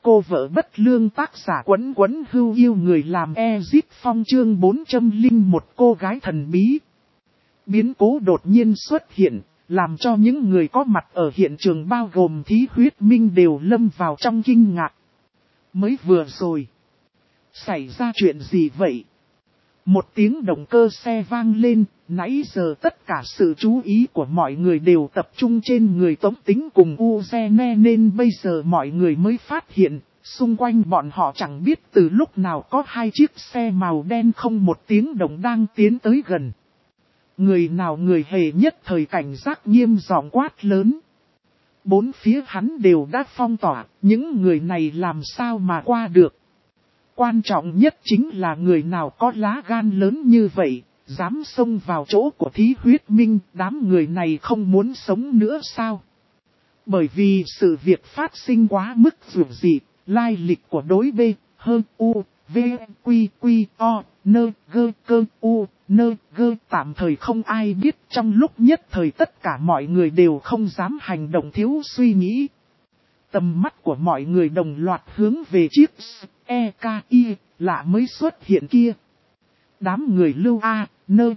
cô vợ bất lương tác giả Quấn Quấn Hưu yêu người làm Ezip Phong chương 401 cô gái thần bí. Biến cố đột nhiên xuất hiện, làm cho những người có mặt ở hiện trường bao gồm Thí Huyết Minh đều lâm vào trong kinh ngạc. Mới vừa rồi, xảy ra chuyện gì vậy? Một tiếng động cơ xe vang lên, nãy giờ tất cả sự chú ý của mọi người đều tập trung trên người Tống Tính cùng Uzene nên bây giờ mọi người mới phát hiện, xung quanh bọn họ chẳng biết từ lúc nào có hai chiếc xe màu đen không một tiếng động đang tiến tới gần. Người nào người hề nhất thời cảnh giác nghiêm giọng quát lớn. Bốn phía hắn đều đã phong tỏa, những người này làm sao mà qua được. Quan trọng nhất chính là người nào có lá gan lớn như vậy, dám xông vào chỗ của Thí Huyết Minh, đám người này không muốn sống nữa sao? Bởi vì sự việc phát sinh quá mức dường dị, lai lịch của đối B, hơn U, V, Quy, Quy, O, Nơ, Gơ, Cơ, U, Nơ, Gơ tạm thời không ai biết trong lúc nhất thời tất cả mọi người đều không dám hành động thiếu suy nghĩ. Tầm mắt của mọi người đồng loạt hướng về chiếc EKI lạ mới xuất hiện kia. Đám người Lưu A, Nơ,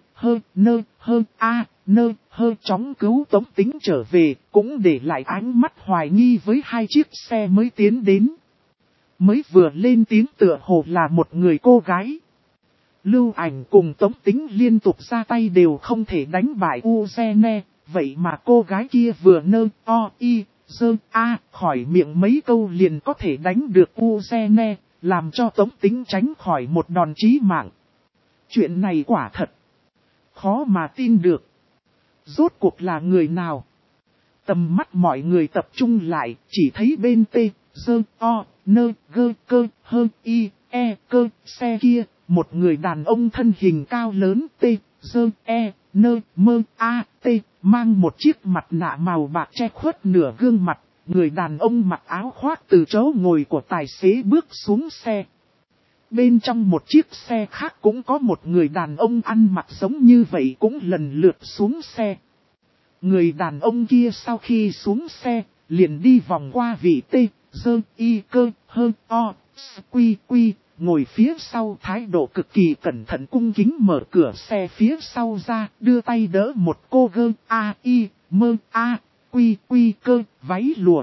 Hơ chóng cứu Tống Tính trở về, cũng để lại ánh mắt hoài nghi với hai chiếc xe mới tiến đến. Mới vừa lên tiếng tựa hồ là một người cô gái. Lưu Ảnh cùng Tống Tính liên tục ra tay đều không thể đánh bại Uzene, vậy mà cô gái kia vừa khỏi miệng mấy câu liền có thể đánh được Uzene, làm cho Tống Tính tránh khỏi một đòn chí mạng. Chuyện này quả thật khó mà tin được. Rốt cuộc là người nào? Tầm mắt mọi người tập trung lại, chỉ thấy bên xe kia, một người đàn ông thân hình cao lớn mang một chiếc mặt nạ màu bạc che khuất nửa gương mặt. Người đàn ông mặc áo khoác từ chỗ ngồi của tài xế bước xuống xe. Bên trong một chiếc xe khác cũng có một người đàn ông ăn mặc giống như vậy cũng lần lượt xuống xe. Người đàn ông kia sau khi xuống xe, liền đi vòng qua vị ngồi phía sau thái độ cực kỳ cẩn thận cung kính mở cửa xe phía sau ra, đưa tay đỡ một cô gơ váy lụa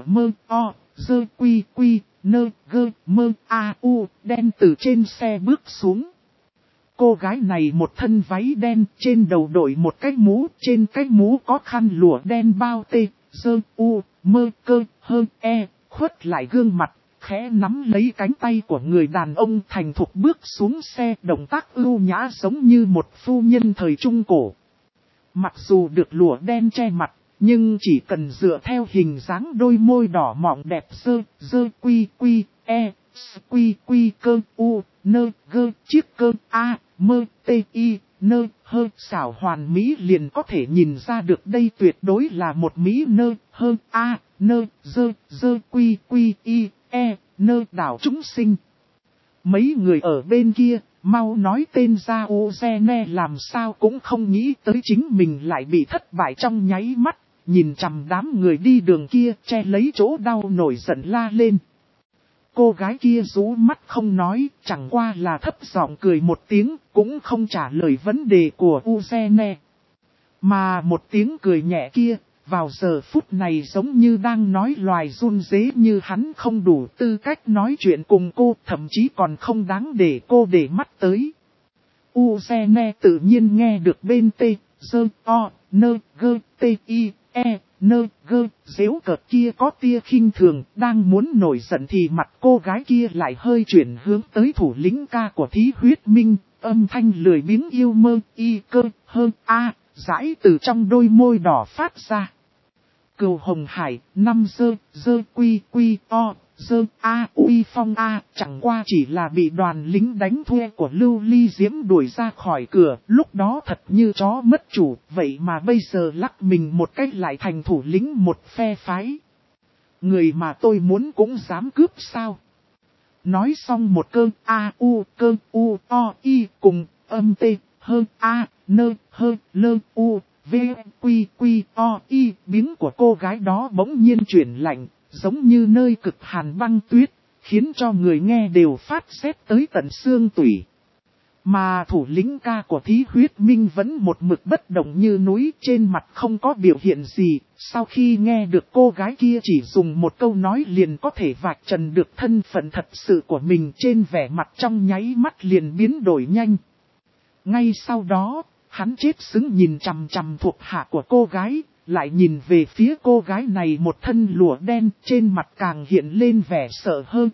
đen từ trên xe bước xuống. Cô gái này một thân váy đen, trên đầu đội một cái mũ, trên cái mũ có khăn lụa đen bao khuất lại gương mặt, khẽ nắm lấy cánh tay của người đàn ông thành thục bước xuống xe, động tác ưu nhã giống như một phu nhân thời trung cổ. Mặc dù được lụa đen che mặt, nhưng chỉ cần dựa theo hình dáng đôi môi đỏ mọng đẹp chiếc cơ xảo hoàn mỹ liền có thể nhìn ra được đây tuyệt đối là một mỹ đảo chúng sinh. Mấy người ở bên kia, mau nói tên ra Uzene làm sao cũng không nghĩ tới chính mình lại bị thất bại trong nháy mắt, nhìn chằm đám người đi đường kia che lấy chỗ đau nổi giận la lên. Cô gái kia rũ mắt không nói, chẳng qua là thấp giọng cười một tiếng, cũng không trả lời vấn đề của Uzene. Mà một tiếng cười nhẹ kia, vào giờ phút này giống như đang nói loài run rế như hắn không đủ tư cách nói chuyện cùng cô, thậm chí còn không đáng để cô để mắt tới. Uzene tự nhiên nghe được bên dễu cợt kia có tia khinh thường, đang muốn nổi giận thì mặt cô gái kia lại hơi chuyển hướng tới thủ lĩnh ca của Thí Huyết Minh, âm thanh lười biếng yêu dãi từ trong đôi môi đỏ phát ra. Cừu Hồng Hải, uy phong chẳng qua chỉ là bị đoàn lính đánh thuê của Lưu Ly Diễm đuổi ra khỏi cửa, lúc đó thật như chó mất chủ, vậy mà bây giờ lắc mình một cách lại thành thủ lĩnh một phe phái. Người mà tôi muốn cũng dám cướp sao? Nói xong một cùng âm biếng của cô gái đó bỗng nhiên chuyển lạnh, giống như nơi cực hàn băng tuyết, khiến cho người nghe đều phát xét tới tận xương tủy. Mà thủ lĩnh ca của Thí Huyết Minh vẫn một mực bất động như núi, trên mặt không có biểu hiện gì. Sau khi nghe được cô gái kia chỉ dùng một câu nói liền có thể vạch trần được thân phận thật sự của mình, trên vẻ mặt trong nháy mắt liền biến đổi nhanh. Ngay sau đó, hắn chết sững nhìn chằm chằm thuộc hạ của cô gái, lại nhìn về phía cô gái này một thân lụa đen, trên mặt càng hiện lên vẻ sợ hơn.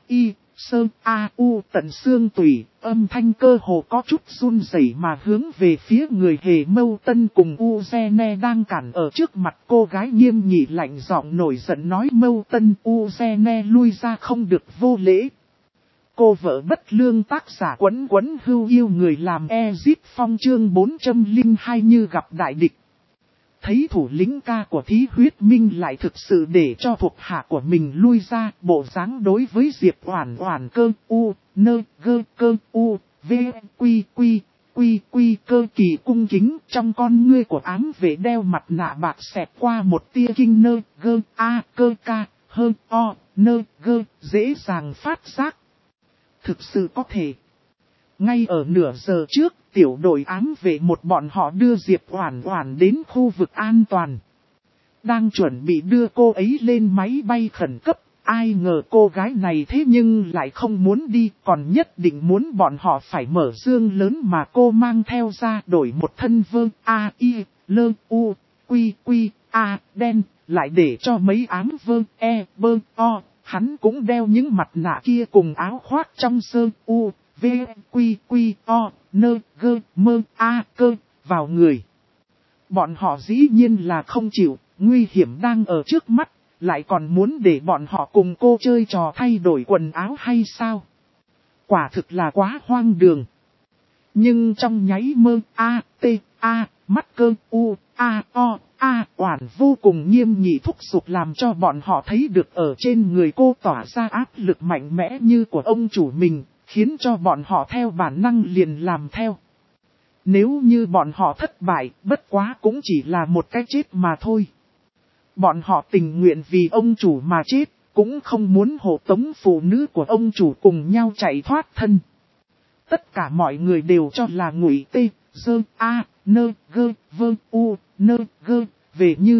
Tận xương tủy, âm thanh cơ hồ có chút run rẩy mà hướng về phía người Hề Mâu Tân cùng Uzene đang cản ở trước mặt cô gái, nghiêm nghị lạnh giọng nổi giận nói: Mâu Tân, Uzene lui ra, không được vô lễ. Cô vợ bất lương, tác giả Quấn Quấn Hưu Yêu người làm Ezip Phong, chương 402 như gặp đại địch. Thấy thủ lĩnh ca của Thí Huyết Minh lại thực sự để cho thuộc hạ của mình lui ra, bộ dáng đối với Diệp Oản Oản cơ cơ kỳ cung kính, trong con ngươi của ám vệ đeo mặt nạ bạc xẹt qua một tia kinh dễ dàng phát giác. Thực sự có thể. Ngay ở nửa giờ trước, tiểu đội ám vệ một bọn họ đưa Diệp Oản Oản đến khu vực an toàn. Đang chuẩn bị đưa cô ấy lên máy bay khẩn cấp, ai ngờ cô gái này thế nhưng lại không muốn đi, còn nhất định muốn bọn họ phải mở dương lớn mà cô mang theo ra, đổi một thân đen, lại để cho mấy ám hắn cũng đeo những mặt nạ kia cùng áo khoác trong vào người. Bọn họ dĩ nhiên là không chịu, nguy hiểm đang ở trước mắt, lại còn muốn để bọn họ cùng cô chơi trò thay đổi quần áo hay sao? Quả thực là quá hoang đường. Nhưng trong nháy mắt Oản vô cùng nghiêm nghị thúc giục, làm cho bọn họ thấy được ở trên người cô tỏa ra áp lực mạnh mẽ như của ông chủ mình, khiến cho bọn họ theo bản năng liền làm theo. Nếu như bọn họ thất bại, bất quá cũng chỉ là một cái chết mà thôi. Bọn họ tình nguyện vì ông chủ mà chết, cũng không muốn hộ tống phụ nữ của ông chủ cùng nhau chạy thoát thân. Tất cả mọi người đều cho là Ngụy về như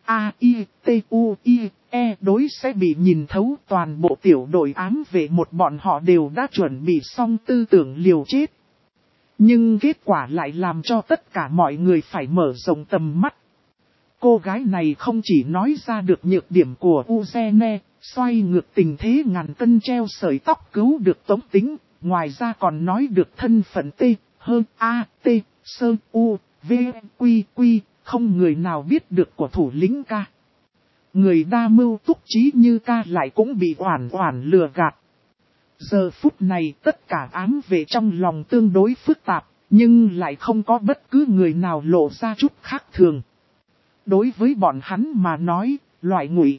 đối sẽ bị nhìn thấu. Toàn bộ tiểu đội ám vệ một bọn họ đều đã chuẩn bị xong tư tưởng liều chết. Nhưng kết quả lại làm cho tất cả mọi người phải mở rộng tầm mắt. Cô gái này không chỉ nói ra được nhược điểm của Uzene, xoay ngược tình thế ngàn cân treo sợi tóc cứu được Tống Tính, ngoài ra còn nói được thân phận không người nào biết được của thủ lĩnh ca. Người đa mưu túc trí như ca lại cũng bị Oản Oản lừa gạt. Giờ phút này tất cả ám vệ trong lòng tương đối phức tạp, nhưng lại không có bất cứ người nào lộ ra chút khác thường. Đối với bọn hắn mà nói, loại Ngụy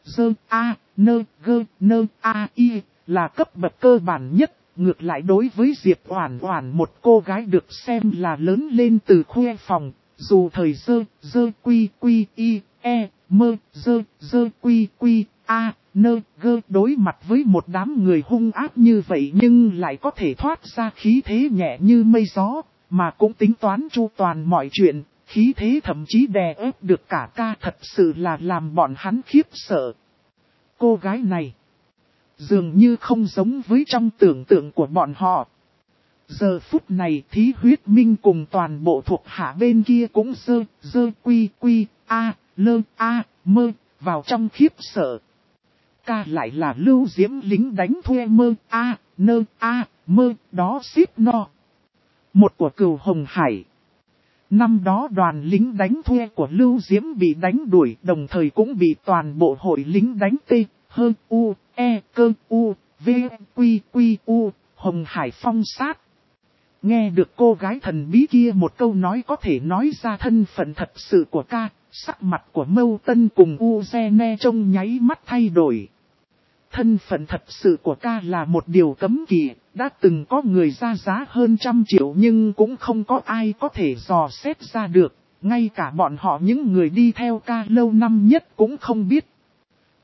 là cấp bậc cơ bản nhất. Ngược lại đối với Diệp Oản Oản, một cô gái được xem là lớn lên từ khuê phòng, dù thời đối mặt với một đám người hung ác như vậy nhưng lại có thể thoát ra khí thế nhẹ như mây gió, mà cũng tính toán chu toàn mọi chuyện, khí thế thậm chí đè ép được cả ca, thật sự là làm bọn hắn khiếp sợ. Cô gái này dường như không giống với trong tưởng tượng của bọn họ. Giờ phút này Thí Huyết Minh cùng toàn bộ thuộc hạ bên kia cũng vào trong khiếp sợ. Ca lại là Lưu Diễm lính đánh thuê đó ship no. Một của Cừu Hồng Hải. Năm đó đoàn lính đánh thuê của Lưu Diễm bị đánh đuổi, đồng thời cũng bị toàn bộ hội lính đánh Hồng Hải phong sát. Nghe được cô gái thần bí kia một câu nói có thể nói ra thân phận thật sự của ca, sắc mặt của Mâu Tân cùng Uzene trong nháy mắt thay đổi. Thân phận thật sự của ca là một điều cấm kỵ, đã từng có người ra giá hơn 100 triệu nhưng cũng không có ai có thể dò xét ra được, ngay cả bọn họ những người đi theo ca lâu năm nhất cũng không biết.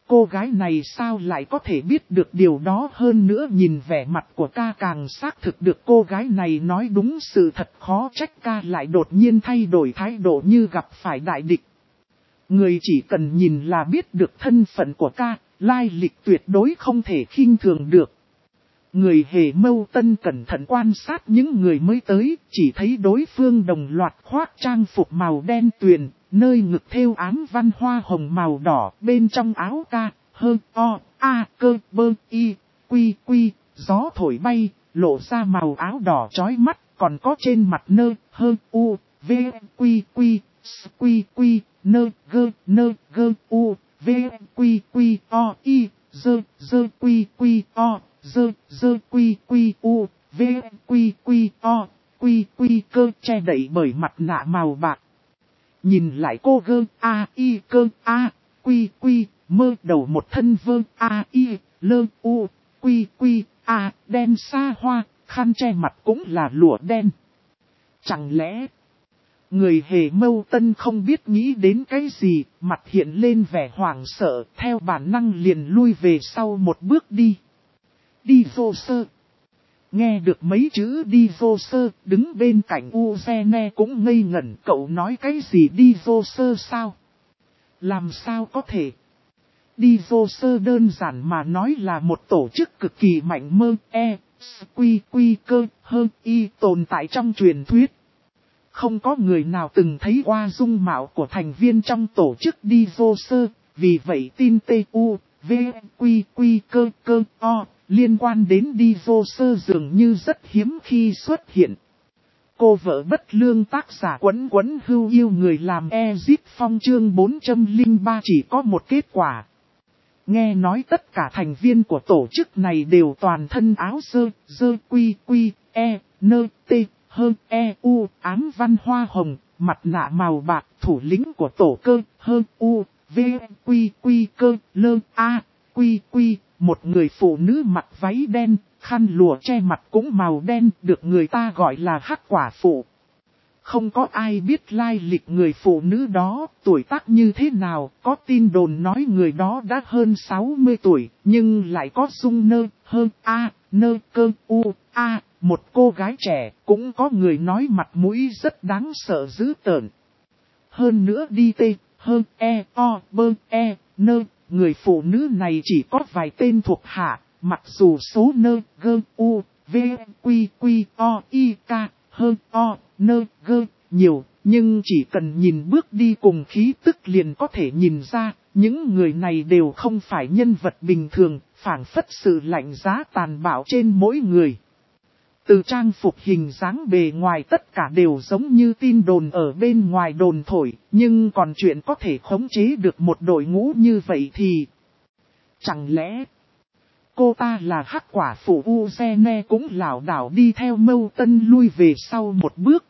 cô gái này sao lại có thể biết được điều đó, hơn nữa nhìn vẻ mặt của ca càng xác thực được cô gái này nói đúng sự thật, khó trách ca lại đột nhiên thay đổi thái độ như gặp phải đại địch. Người chỉ cần nhìn là biết được thân phận của ca, lai lịch tuyệt đối không thể khinh thường được. Người Hề Mâu Tân cẩn thận quan sát những người mới tới, chỉ thấy đối phương đồng loạt khoác trang phục màu đen tuyền, nơi ngực thêu ám văn hoa hồng màu đỏ, bên trong áo ca, hơ, o, a, cơ, bơ, y, quy, quy, gió thổi bay, lộ ra màu áo đỏ chói mắt, còn có trên mặt nơ, hơ, u, v, quy, quy, s, quy, quy, nơ, gơ, u, v, quy, quy, o, y, dơ, quy, quy, o. Dơ quy u, v quy o, quy cơ che đậy bởi mặt nạ màu bạc. Nhìn lại cô gơ a y cơ a, quy mơ đầu một thân vơ a y, lơ u, quy a, đen xa hoa, khăn che mặt cũng là lụa đen. Chẳng lẽ người Hề Mâu Tân không biết nghĩ đến cái gì, mặt hiện lên vẻ hoảng sợ, theo bản năng liền lui về sau một bước đi. Đi vô sơ. Nghe được mấy chữ đi vô sơ, đứng bên cạnh Uzene cũng ngây ngẩn, cậu nói cái gì đi vô sơ sao? Làm sao có thể? Đi vô sơ đơn giản mà nói là một tổ chức cực kỳ mạnh mơ, quy cơ, hơ, y tồn tại trong truyền thuyết. Không có người nào từng thấy qua dung mạo của thành viên trong tổ chức đi vô sơ, vì vậy tin T.U. V, quy cơ, o, liên quan đến đi vô sơ dường như rất hiếm khi xuất hiện. Cô vợ bất lương tác giả quấn hưu yêu người làm Ezip Phong chương 403 chỉ có một kết quả. Nghe nói tất cả thành viên của tổ chức này đều toàn thân áo dơ quy, nơ, tê, hơ, u, ám văn hoa hồng, mặt nạ màu bạc, thủ lĩnh của tổ cơ, hơ, u, v, quy cơ, lơ, a, quy, một người phụ nữ mặc váy đen, khăn lụa che mặt cũng màu đen, được người ta gọi là Hắc Quả Phụ. Không có ai biết lai lịch người phụ nữ đó, tuổi tác như thế nào, có tin đồn nói người đó đã hơn 60 tuổi, nhưng lại có dung nơ, hơn a, nơ cơ u, a, một cô gái trẻ, cũng có người nói mặt mũi rất đáng sợ dữ tợn. Hơn nữa đi tê, hơn o, bơ, nơ, người phụ nữ này chỉ có vài tên thuộc hạ, mặc dù số nơ, gơ, u, v, quy, o, y, k, hơn o, nơ, gơ, nhiều, nhưng chỉ cần nhìn bước đi cùng khí tức liền có thể nhìn ra, những người này đều không phải nhân vật bình thường, phảng phất sự lạnh giá tàn bạo trên mỗi người. Từ trang phục hình dáng bề ngoài tất cả đều giống như tin đồn ở bên ngoài đồn thổi, nhưng còn chuyện có thể khống chế được một đội ngũ như vậy thì... Chẳng lẽ cô ta là Hắc Quả Phụ? Uzene cũng lảo đảo đi theo Mâu Tân lui về sau một bước.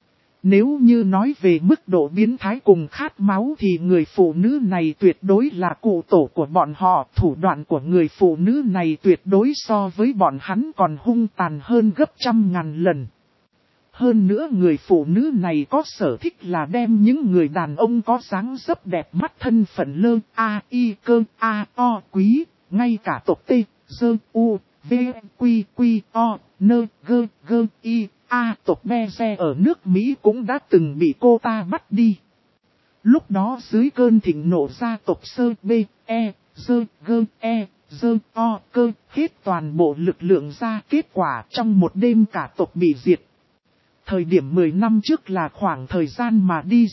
Nếu như nói về mức độ biến thái cùng khát máu thì người phụ nữ này tuyệt đối là cụ tổ của bọn họ. Thủ đoạn của người phụ nữ này tuyệt đối so với bọn hắn còn hung tàn hơn gấp trăm ngàn lần. Hơn nữa người phụ nữ này có sở thích là đem những người đàn ông có dáng dấp đẹp mắt thân phận lơ, a, y, cơ, a, o, quý, ngay cả tộc T, dơ, u, v, quy, o, nơ, gơ, y, a, tộc Be Xe ở nước Mỹ cũng đã từng bị cô ta bắt đi. Lúc đó dưới cơn thịnh nộ gia tộc sơ, b, dơ, o, cơ, hết toàn bộ lực lượng ra, kết quả trong một đêm cả tộc bị diệt. Thời điểm 10 năm trước là khoảng thời gian mà đi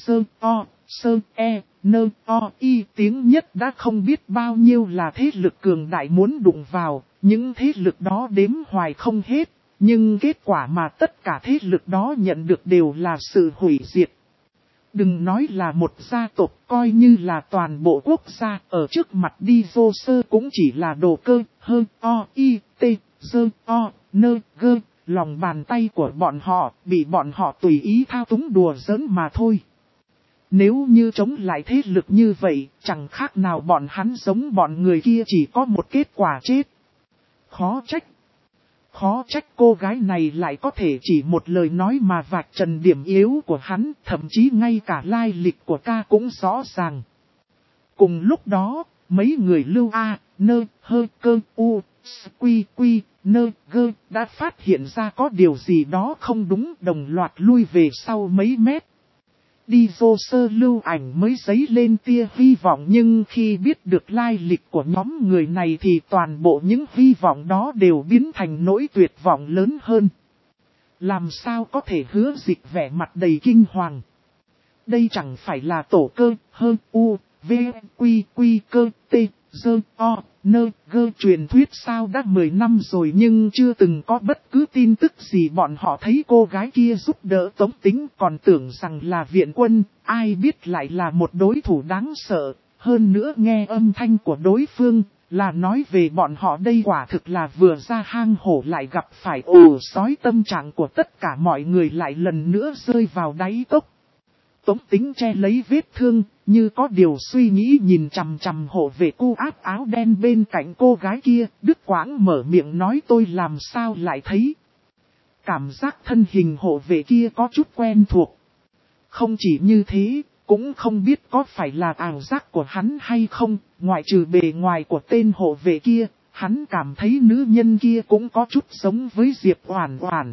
nơ, o, y tiếng nhất đã không biết bao nhiêu là thế lực cường đại muốn đụng vào, những thế lực đó đếm hoài không hết, nhưng kết quả mà tất cả thế lực đó nhận được đều là sự hủy diệt. Đừng nói là một gia tộc, coi như là toàn bộ quốc gia, ở trước mặt đi vô sơ cũng chỉ là đồ cơ, hơn, o, y, t, dơ, o, nơ, gơ. Lòng bàn tay của bọn họ bị bọn họ tùy ý thao túng đùa giỡn mà thôi. Nếu như chống lại thế lực như vậy, chẳng khác nào bọn hắn giống bọn người kia chỉ có một kết quả chết. Khó trách cô gái này lại có thể chỉ một lời nói mà vạch trần điểm yếu của hắn, thậm chí ngay cả lai lịch của ca cũng rõ ràng. Cùng lúc đó, mấy người Lưu A, Nơ, Hơ, Cơ, U, Quy, Quy, Nơ, Gơ đã phát hiện ra có điều gì đó không đúng, đồng loạt lui về sau mấy mét. Đi vô sơ lưu ảnh mới dấy lên tia hy vọng, nhưng khi biết được lai lịch của nhóm người này thì toàn bộ những hy vọng đó đều biến thành nỗi tuyệt vọng lớn hơn. Làm sao có thể Hứa Dịch vẻ mặt đầy kinh hoàng. Đây chẳng phải là tổ cơ, hơ, u, v, quy, quy, cơ, t, dơ, o, nơ, gơ truyền thuyết sao, đã 10 năm rồi nhưng chưa từng có bất cứ tin tức gì. Bọn họ thấy cô gái kia giúp đỡ Tống Tính còn tưởng rằng là viện quân, ai biết lại là một đối thủ đáng sợ. Hơn nữa nghe âm thanh của đối phương là nói về bọn họ, đây quả thực là vừa ra hang hổ lại gặp phải ổ sói. Tâm trạng của tất cả mọi người lại lần nữa rơi vào đáy cốc. Tống Tính che lấy vết thương, như có điều suy nghĩ nhìn chằm chằm hộ vệ cu áp áo đen bên cạnh cô gái kia, đứt quãng mở miệng nói, tôi làm sao lại thấy. Cảm giác thân hình hộ vệ kia có chút quen thuộc. Không chỉ như thế, cũng không biết có phải là ảo giác của hắn hay không, ngoại trừ bề ngoài của tên hộ vệ kia, hắn cảm thấy nữ nhân kia cũng có chút giống với Diệp Oản Oản.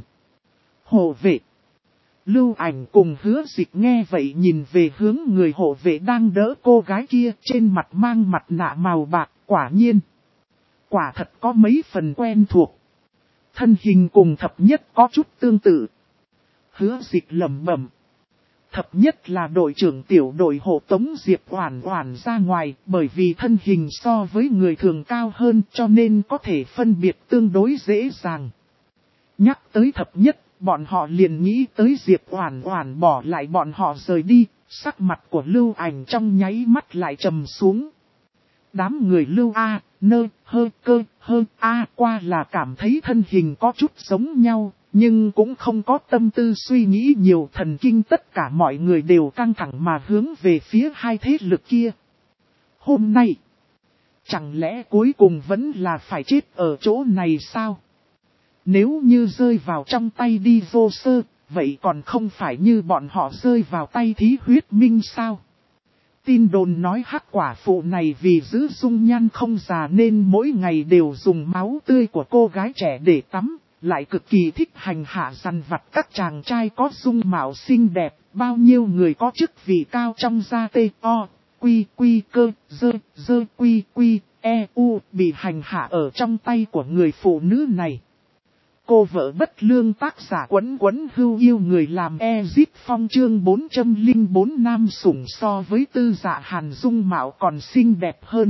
Hộ vệ. Lưu Ảnh cùng Hứa Dịch nghe vậy nhìn về hướng người hộ vệ đang đỡ cô gái kia, trên mặt mang mặt nạ màu bạc, quả nhiên. Quả thật có mấy phần quen thuộc. Thân hình cùng Thập Nhất có chút tương tự. Hứa Dịch lẩm bẩm. Thập Nhất là đội trưởng tiểu đội hộ tống Diệp Oản Oản ra ngoài, bởi vì thân hình so với người thường cao hơn cho nên có thể phân biệt tương đối dễ dàng. Nhắc tới Thập Nhất, bọn họ liền nghĩ tới Diệp Oản Oản bỏ lại bọn họ rời đi, sắc mặt của Lưu Ảnh trong nháy mắt lại trầm xuống. Đám người Lưu A, Nơ, Hơ, Cơ, Hơ, A qua là cảm thấy thân hình có chút giống nhau, nhưng cũng không có tâm tư suy nghĩ nhiều. Thần kinh tất cả mọi người đều căng thẳng mà hướng về phía hai thế lực kia. Hôm nay, chẳng lẽ cuối cùng vẫn là phải chết ở chỗ này sao? Nếu như rơi vào trong tay Đi Vô Sơ, vậy còn không phải như bọn họ rơi vào tay Thí Huyết Minh sao? Tin đồn nói hắc quả phụ này vì giữ dung nhan không già nên mỗi ngày đều dùng máu tươi của cô gái trẻ để tắm, lại cực kỳ thích hành hạ dằn vặt các chàng trai có dung mạo xinh đẹp, bao nhiêu người có chức vị cao trong gia tê o, quy quy cơ, dơ quy quy, e u bị hành hạ ở trong tay của người phụ nữ này. Cô vợ bất lương tác giả Quấn Quấn Hưu yêu người làm Ezip Phong chương 404 nam sủng so với Tư Dạ Hàn dung mạo còn xinh đẹp hơn.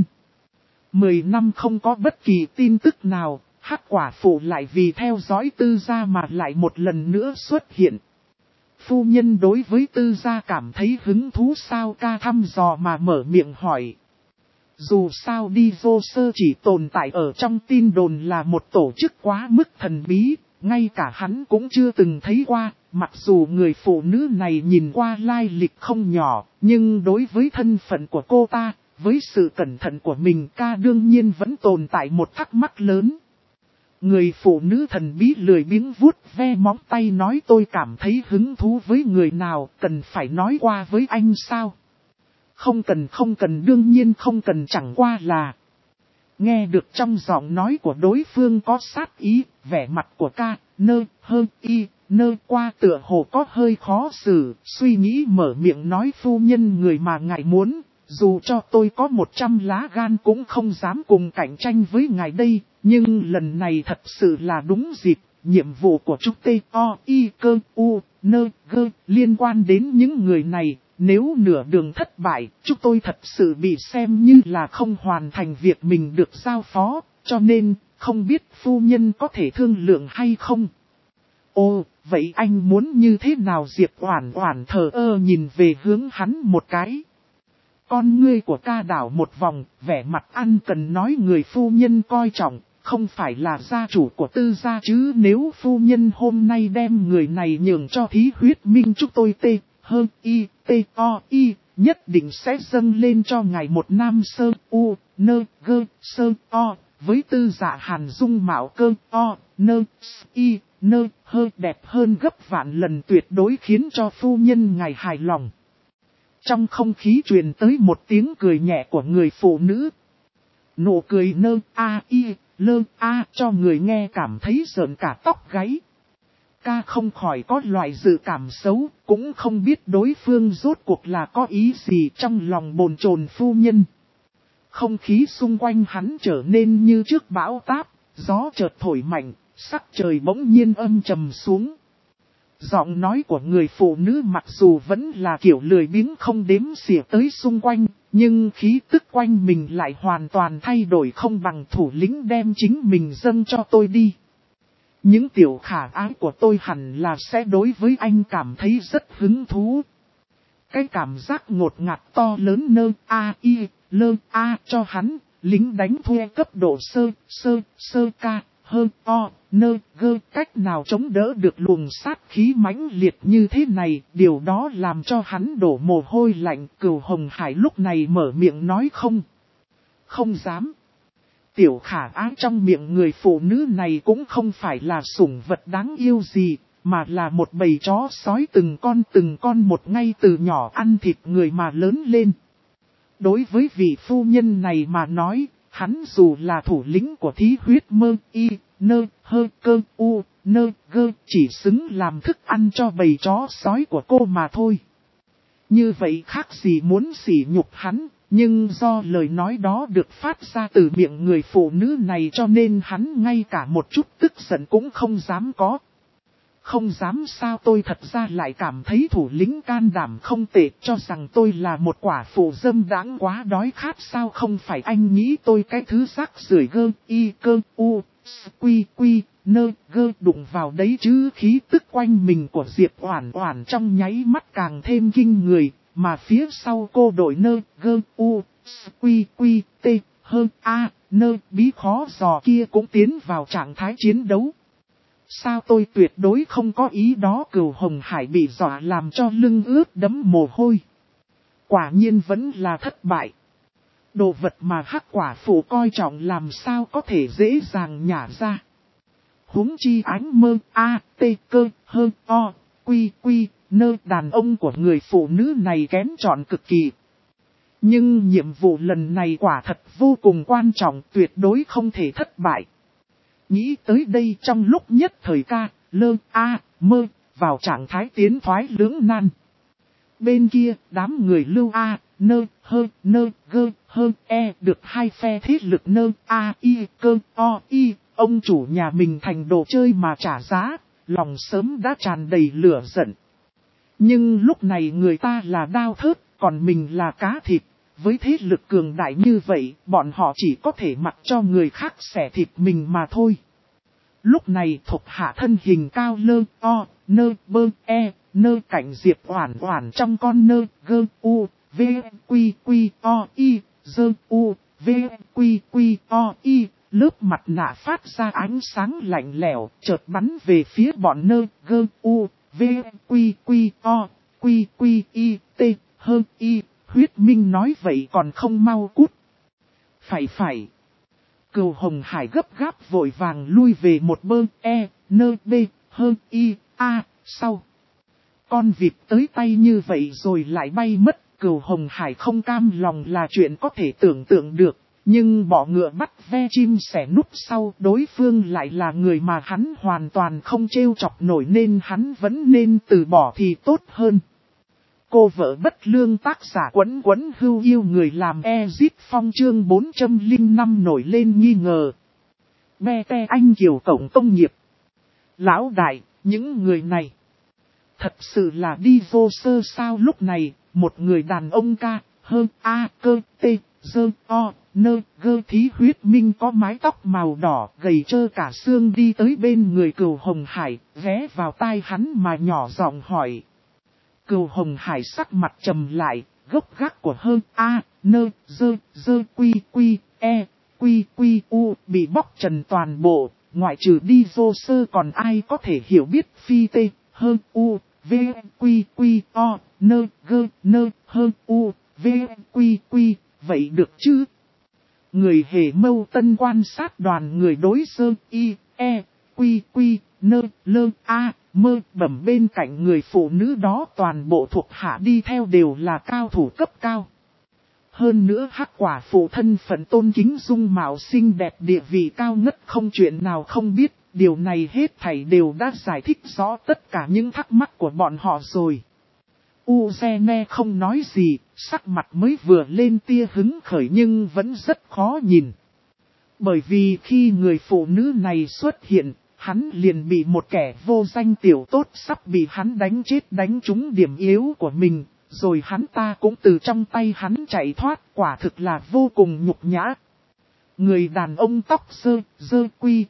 10 năm không có bất kỳ tin tức nào, hắc quả phụ lại vì theo dõi Tư Gia mà lại một lần nữa xuất hiện. Phu nhân đối với Tư Gia cảm thấy hứng thú sao, ca thăm dò mà mở miệng hỏi. Dù sao Đi Vô Sơ chỉ tồn tại ở trong tin đồn là một tổ chức quá mức thần bí, ngay cả hắn cũng chưa từng thấy qua, mặc dù người phụ nữ này nhìn qua lai lịch không nhỏ, nhưng đối với thân phận của cô ta, với sự cẩn thận của mình ca đương nhiên vẫn tồn tại một thắc mắc lớn. Người phụ nữ thần bí lười biếng vuốt ve móng tay nói, tôi cảm thấy hứng thú với người nào, cần phải nói qua với anh sao? Không cần đương nhiên không cần, chẳng qua là. Nghe được trong giọng nói của đối phương có sát ý, vẻ mặt của ca, Nơ, Hơ, Y, Nơ qua tựa hồ có hơi khó xử, suy nghĩ mở miệng nói, phu nhân người mà ngài muốn, dù cho tôi có 100 lá gan cũng không dám cùng cạnh tranh với ngài đây, nhưng lần này thật sự là đúng dịp, nhiệm vụ của chúng T.O.I. Cơ, U, Nơ, Gơ liên quan đến những người này. Nếu nửa đường thất bại, chúng tôi thật sự bị xem như là không hoàn thành việc mình được giao phó, cho nên, không biết phu nhân có thể thương lượng hay không? Ồ, vậy anh muốn như thế nào? Diệp Oản Oản thờ ơ nhìn về hướng hắn một cái. Con ngươi của ca đảo một vòng, vẻ mặt ăn cần nói, người phu nhân coi trọng, không phải là gia chủ của Tư gia chứ, nếu phu nhân hôm nay đem người này nhường cho Thí Huyết Minh chúng tôi T.O.I. nhất định sẽ dâng lên cho ngài một nam sơ u, nơ, gơ, sơ, o, với Tư Dạ Hàn dung mạo cơ, o, nơ, y, nơ, hơi đẹp hơn gấp vạn lần, tuyệt đối khiến cho phu nhân ngài hài lòng. Trong không khí truyền tới một tiếng cười nhẹ của người phụ nữ. Nụ cười nơ a y, lơ a cho người nghe cảm thấy rợn cả tóc gáy. Ca không khỏi có loại dự cảm xấu, cũng không biết đối phương rốt cuộc là có ý gì trong lòng bồn chồn phu nhân. Không khí xung quanh hắn trở nên như trước bão táp, gió chợt thổi mạnh, sắc trời bỗng nhiên âm trầm xuống. Giọng nói của người phụ nữ mặc dù vẫn là kiểu lười biếng không đếm xỉa tới xung quanh, nhưng khí tức quanh mình lại hoàn toàn thay đổi, không bằng thủ lĩnh đem chính mình dâng cho tôi đi. Những tiểu khả ái của tôi hẳn là sẽ đối với anh cảm thấy rất hứng thú. Cái cảm giác ngột ngạt to lớn nơ a y, lơ a cho hắn, lính đánh thuê cấp độ sơ ca, hơn o, nơ gơ, cách nào chống đỡ được luồng sát khí mãnh liệt như thế này, điều đó làm cho hắn đổ mồ hôi lạnh. Cửu Hồng Hải lúc này mở miệng nói không. Không dám. Tiểu khả ái trong miệng người phụ nữ này cũng không phải là sủng vật đáng yêu gì, mà là một bầy chó sói từng con một ngay từ nhỏ ăn thịt người mà lớn lên. Đối với vị phu nhân này mà nói, hắn dù là thủ lĩnh của thí huyết mơ y, nơ, hơ, cơ, u, nơ, gơ, chỉ xứng làm thức ăn cho bầy chó sói của cô mà thôi. Như vậy khác gì muốn sỉ nhục hắn, nhưng do lời nói đó được phát ra từ miệng người phụ nữ này cho nên hắn ngay cả một chút tức giận cũng không dám có. Không dám sao? Tôi thật ra lại cảm thấy thủ lĩnh can đảm không tệ, cho rằng tôi là một quả phụ dâm đãng quá đói khát sao? Không phải anh nghĩ tôi cái thứ rác rưởi gơ, y cơ, u, quy quy, nơ, gơ đụng vào đấy chứ. Khí tức quanh mình của Diệp Oản Oản trong nháy mắt càng thêm kinh người, mà phía sau cô đội nơ, gơ, u, quy quy, t, hơn a, nơ bí khó dò kia cũng tiến vào trạng thái chiến đấu. Sao tôi tuyệt đối không có ý đó. Cửu Hồng Hải bị dọa làm cho lưng ướt đẫm mồ hôi. Quả nhiên vẫn là thất bại. Đồ vật mà Hắc quả phụ coi trọng làm sao có thể dễ dàng nhả ra. Huống chi ánh mơ a, t, cơ, hơn o, quy quy, nơ đàn ông của người phụ nữ này kén chọn cực kỳ. Nhưng nhiệm vụ lần này quả thật vô cùng quan trọng, tuyệt đối không thể thất bại. Nghĩ tới đây trong lúc nhất thời ca, lơ, a, mơ, vào trạng thái tiến thoái lưỡng nan. Bên kia, đám người lưu a, nơ, gơ, e được hai phe thế lực nơ, a, y, cơ, o, y, ông chủ nhà mình thành đồ chơi mà trả giá, lòng sớm đã tràn đầy lửa giận. Nhưng lúc này người ta là đao thớt, còn mình là cá thịt. Với thế lực cường đại như vậy, bọn họ chỉ có thể mặc cho người khác xẻ thịt mình mà thôi. Lúc này thuộc hạ thân hình cao lơ, o, nơ, bơ, e, nơ cạnh Diệp Oản Oản trong con nơ, gơ, u, v, quy, quy, o, y, dơ, u, v, quy, quy, o, y, lớp mặt nạ phát ra ánh sáng lạnh lẽo, chợt bắn về phía bọn nơ, gơ, u, v, quy, quy, o, quy, quy, y, t, hơn y. Huyết Minh nói vậy còn không mau cút. Phải. Cửu Hồng Hải gấp gáp vội vàng lui về một bơ, e, nơ, b, hơn y, a, sau. Con vịt tới tay như vậy rồi lại bay mất. Cửu Hồng Hải không cam lòng là chuyện có thể tưởng tượng được. Nhưng bỏ ngựa bắt ve chim sẻ núp sau, đối phương lại là người mà hắn hoàn toàn không trêu chọc nổi nên hắn vẫn nên từ bỏ thì tốt hơn. Cô vợ bất lương tác giả Quấn Hưu yêu người làm Ezit Phong chương 405 nổi lên nghi ngờ. Be te anh kiều cổng công nghiệp. Lão đại, những người này thật sự là đi vô sơ sao? Lúc này, một người đàn ông ca, hơn a, cơ, t, dơ, o, nơ, gơ thí huyết minh có mái tóc màu đỏ gầy trơ cả xương đi tới bên người Cửu Hồng Hải, ghé vào tai hắn mà nhỏ giọng hỏi. Cửu Hồng Hải sắc mặt trầm lại, gốc gác của hơn a, nơ, dơ, quy, e, quy, u bị bóc trần toàn bộ, ngoại trừ đi vô sơ còn ai có thể hiểu biết phi tê, hơn u, v, quy, o, nơ, hơn u, v, quy, vậy được chứ? Người hề mâu tân quan sát đoàn người đối sơ y, e, quy, nơ, lơ, a, mơ bẩm bên cạnh người phụ nữ đó toàn bộ thuộc hạ đi theo đều là cao thủ cấp cao. Hơn nữa hắc quả phụ thân phận tôn kính dung mạo xinh đẹp địa vị cao ngất không chuyện nào không biết, điều này hết thảy đều đã giải thích rõ tất cả những thắc mắc của bọn họ rồi. Uzene không nói gì, sắc mặt mới vừa lên tia hứng khởi nhưng vẫn rất khó nhìn. Bởi vì khi người phụ nữ này xuất hiện, hắn liền bị một kẻ vô danh tiểu tốt sắp bị hắn đánh chết đánh trúng điểm yếu của mình, rồi hắn ta cũng từ trong tay hắn chạy thoát, quả thực là vô cùng nhục nhã. Người đàn ông tóc dơ quy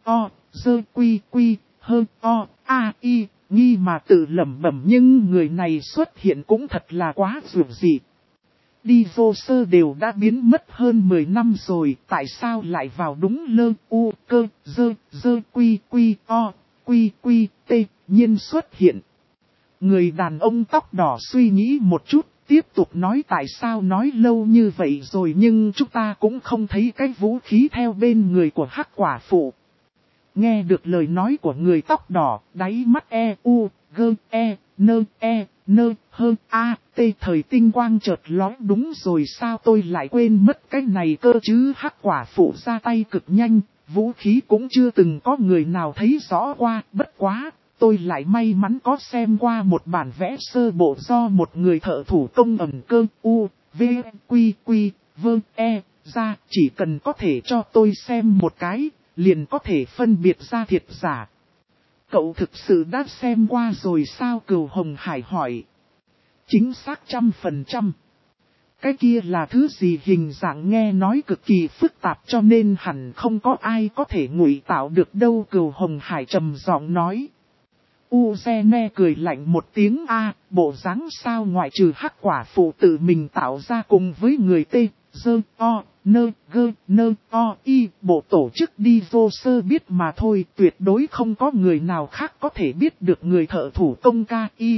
hơ o a y, nghi mà tự lẩm bẩm nhưng người này xuất hiện cũng thật là quá dường dị. Đi vô sơ đều đã biến mất hơn 10 năm rồi, tại sao lại vào đúng lơ u cơ dơ quy t nhiên xuất hiện. Người đàn ông tóc đỏ suy nghĩ một chút, tiếp tục nói tại sao nói lâu như vậy rồi nhưng chúng ta cũng không thấy cái vũ khí theo bên người của hắc quả phụ. Nghe được lời nói của người tóc đỏ, đáy mắt thời tinh quang chợt lóe đúng rồi sao tôi lại quên mất cái này cơ chứ hắc quả phụ ra tay cực nhanh, vũ khí cũng chưa từng có người nào thấy rõ qua, bất quá, tôi lại may mắn có xem qua một bản vẽ sơ bộ do một người thợ thủ công ẩn cơ ra, chỉ cần có thể cho tôi xem một cái, liền có thể phân biệt ra thiệt giả. Cậu thực sự đã xem qua rồi sao Cửu Hồng Hải hỏi. Chính xác 100%. Cái kia là thứ gì hình dạng nghe nói cực kỳ phức tạp cho nên hẳn không có ai có thể ngụy tạo được đâu Cửu Hồng Hải trầm giọng nói. Uzene cười lạnh một tiếng bộ dáng sao ngoại trừ hắc quả phụ tự mình tạo ra cùng với người bộ tổ chức đi vô sơ biết mà thôi, tuyệt đối không có người nào khác có thể biết được người thợ thủ công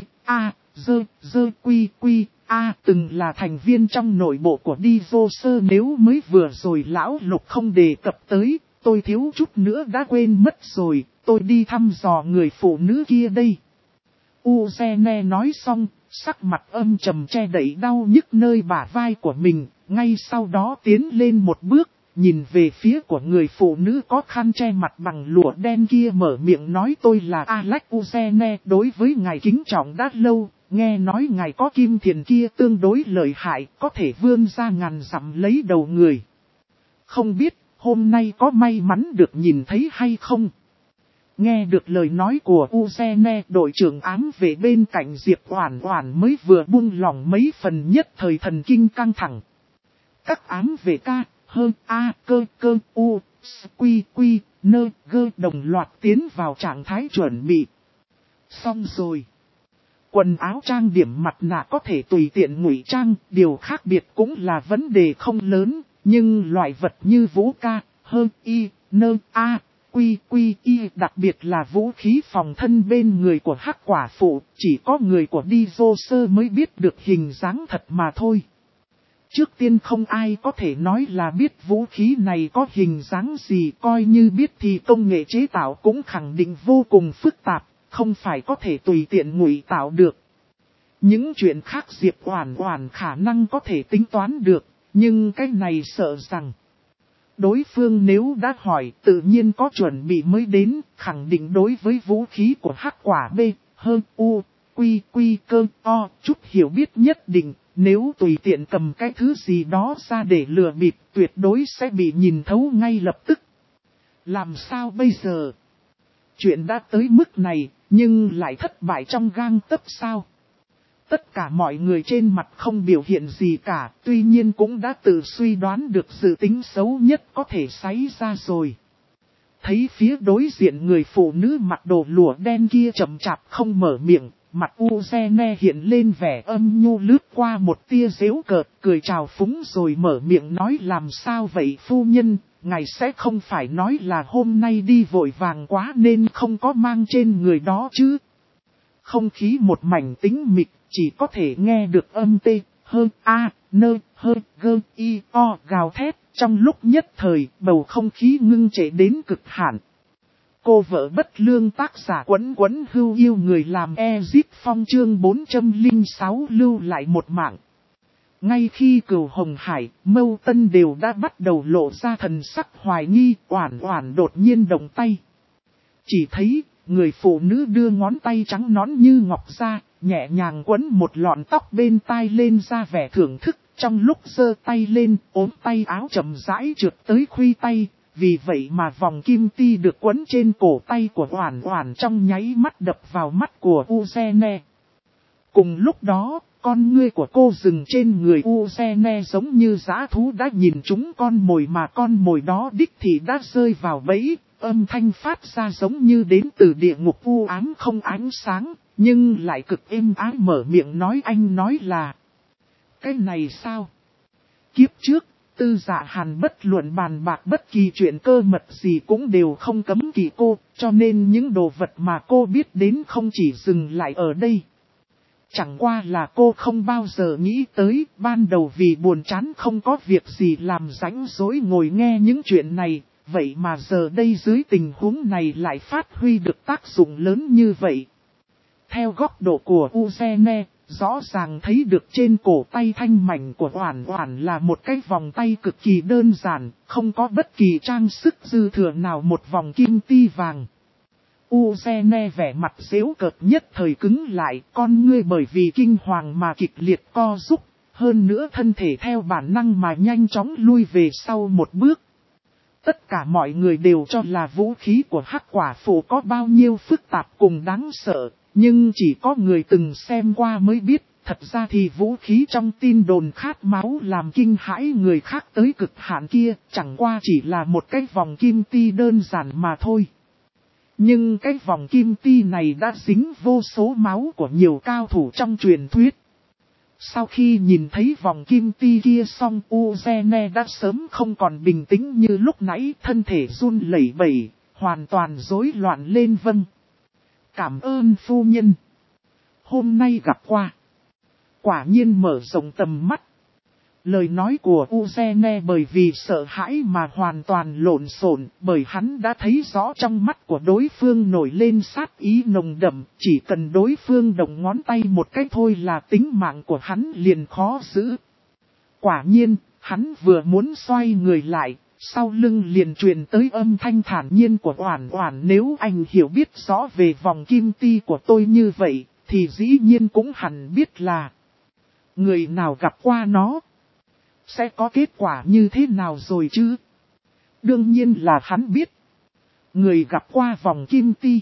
từng là thành viên trong nội bộ của đi vô sơ nếu mới vừa rồi lão Lục không đề cập tới, tôi thiếu chút nữa đã quên mất rồi, tôi đi thăm dò người phụ nữ kia đây. Uzene nói xong, sắc mặt âm trầm che đậy đau nhức nơi bả vai của mình, ngay sau đó tiến lên một bước, nhìn về phía của người phụ nữ có khăn che mặt bằng lụa đen kia mở miệng nói tôi là Alex Uzene, đối với ngài kính trọng đã lâu, nghe nói ngài có kim thiền kia tương đối lợi hại, có thể vươn ra ngàn dặm lấy đầu người. Không biết, hôm nay có may mắn được nhìn thấy hay không? Nghe được lời nói của Uzene, đội trưởng ám vệ bên cạnh Diệp Oản Oản mới vừa buông lỏng mấy phần nhất thời thần kinh căng thẳng. Các ám vệ đồng loạt tiến vào trạng thái chuẩn bị. Xong rồi. Quần áo trang điểm mặt nạ có thể tùy tiện ngụy trang, điều khác biệt cũng là vấn đề không lớn, nhưng loại vật như vũ ca, đặc biệt là vũ khí phòng thân bên người của hắc quả phụ, chỉ có người của đi vô sơ mới biết được hình dáng thật mà thôi. Trước tiên không ai có thể nói là biết vũ khí này có hình dáng gì, coi như biết thì công nghệ chế tạo cũng khẳng định vô cùng phức tạp, không phải có thể tùy tiện ngụy tạo được. Những chuyện khác Diệp Oản Oản khả năng có thể tính toán được, nhưng cái này sợ rằng đối phương nếu đã hỏi tự nhiên có chuẩn bị mới đến, khẳng định đối với vũ khí của hắc quả chút hiểu biết nhất định, nếu tùy tiện cầm cái thứ gì đó ra để lừa bịp tuyệt đối sẽ bị nhìn thấu ngay lập tức. Làm sao bây giờ? Chuyện đã tới mức này, nhưng lại thất bại trong gang tấc sao? Tất cả mọi người trên mặt không biểu hiện gì cả, tuy nhiên cũng đã tự suy đoán được dự tính xấu nhất có thể xảy ra rồi. Thấy phía đối diện người phụ nữ mặc đồ lụa đen kia chậm chạp không mở miệng, mặt Uzene hiện lên vẻ âm nhu lướt qua một tia giễu cợt, cười chào phúng rồi mở miệng nói làm sao vậy phu nhân, ngài sẽ không phải nói là hôm nay đi vội vàng quá nên không có mang trên người đó chứ. Không khí một mảnh tĩnh mịch, chỉ có thể nghe được âm gào thét, trong lúc nhất thời bầu không khí ngưng trệ đến cực hạn. Cô vợ bất lương tác giả Quấn Quấn Hưu yêu người làm Ezip Phong chương 406 lưu lại một mạng. Ngay khi Cửu Hồng Hải, Mâu Tân đều đã bắt đầu lộ ra thần sắc hoài nghi, Oản Oản đột nhiên động tay. Chỉ thấy, người phụ nữ đưa ngón tay trắng nõn như ngọc ra, nhẹ nhàng quấn một lọn tóc bên tai lên ra vẻ thưởng thức, trong lúc giơ tay lên, ốm tay áo chậm rãi trượt tới khuỷu tay, vì vậy mà vòng kim ti được quấn trên cổ tay của Oản Oản trong nháy mắt đập vào mắt của Uzene. Cùng lúc đó, con ngươi của cô dừng trên người Uzene giống như dã thú đã nhìn trúng con mồi mà con mồi đó đích thì đã rơi vào bẫy, âm thanh phát ra giống như đến từ địa ngục u ám không ánh sáng, nhưng lại cực êm ái mở miệng nói anh nói là: cái này sao? Kiếp trước, Tư Dạ Hàn bất luận bàn bạc bất kỳ chuyện cơ mật gì cũng đều không cấm kỵ cô, cho nên những đồ vật mà cô biết đến không chỉ dừng lại ở đây. Chẳng qua là cô không bao giờ nghĩ tới, ban đầu vì buồn chán không có việc gì làm rảnh rỗi ngồi nghe những chuyện này, vậy mà giờ đây dưới tình huống này lại phát huy được tác dụng lớn như vậy. Theo góc độ của Uzene, rõ ràng thấy được trên cổ tay thanh mảnh của Oản Oản là một cái vòng tay cực kỳ đơn giản, không có bất kỳ trang sức dư thừa nào, một vòng kim ti vàng. Uzene vẻ mặt giễu cợt nhất thời cứng lại, con ngươi bởi vì kinh hoàng mà kịch liệt co rúm, hơn nữa thân thể theo bản năng mà nhanh chóng lui về sau một bước. Tất cả mọi người đều cho là vũ khí của Hắc Quả Phụ có bao nhiêu phức tạp cùng đáng sợ, nhưng chỉ có người từng xem qua mới biết, thật ra thì vũ khí trong tin đồn khát máu làm kinh hãi người khác tới cực hạn kia, chẳng qua chỉ là một cái vòng kim ti đơn giản mà thôi. Nhưng cái vòng kim ti này đã dính vô số máu của nhiều cao thủ trong truyền thuyết. Sau khi nhìn thấy vòng kim ti kia xong, Uzene đã sớm không còn bình tĩnh như lúc nãy, thân thể run lẩy bẩy, hoàn toàn rối loạn lên. Vâng. Cảm ơn phu nhân. Hôm nay gặp qua. Quả nhiên mở rộng tầm mắt. Lời nói của Uzene bởi vì sợ hãi mà hoàn toàn lộn xộn, bởi hắn đã thấy rõ trong mắt của đối phương nổi lên sát ý nồng đậm, chỉ cần đối phương động ngón tay một cái thôi là tính mạng của hắn liền khó giữ. Quả nhiên, hắn vừa muốn xoay người lại, sau lưng liền truyền tới âm thanh thản nhiên của Oản Oản: nếu anh hiểu biết rõ về vòng kim ti của tôi như vậy, thì dĩ nhiên cũng hẳn biết là người nào gặp qua nó sẽ có kết quả như thế nào rồi chứ. Đương nhiên là hắn biết. Người gặp qua vòng kim ti,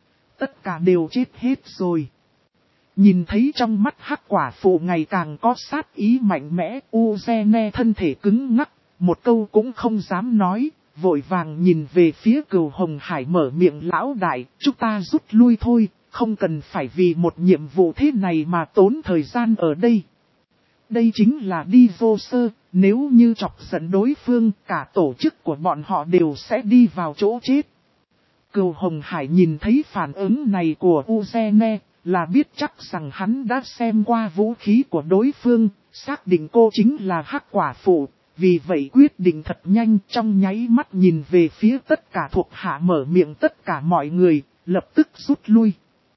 tất cả đều chết hết rồi. Nhìn thấy trong mắt Hắc Quả Phụ ngày càng có sát ý mạnh mẽ, Uzene thân thể cứng ngắc, một câu cũng không dám nói, vội vàng nhìn về phía Cửu Hồng Hải mở miệng: lão đại, chúng ta rút lui thôi, không cần phải vì một nhiệm vụ thế này mà tốn thời gian ở đây. Đây chính là đi vô sơ, nếu như chọc giận đối phương, cả tổ chức của bọn họ đều sẽ đi vào chỗ chết. Cửu Hồng Hải nhìn thấy phản ứng này của Uzene, là biết chắc rằng hắn đã xem qua vũ khí của đối phương, xác định cô chính là Hắc Quả Phụ, vì vậy quyết định thật nhanh, trong nháy mắt nhìn về phía tất cả thuộc hạ mở miệng: tất cả mọi người, lập tức rút lui.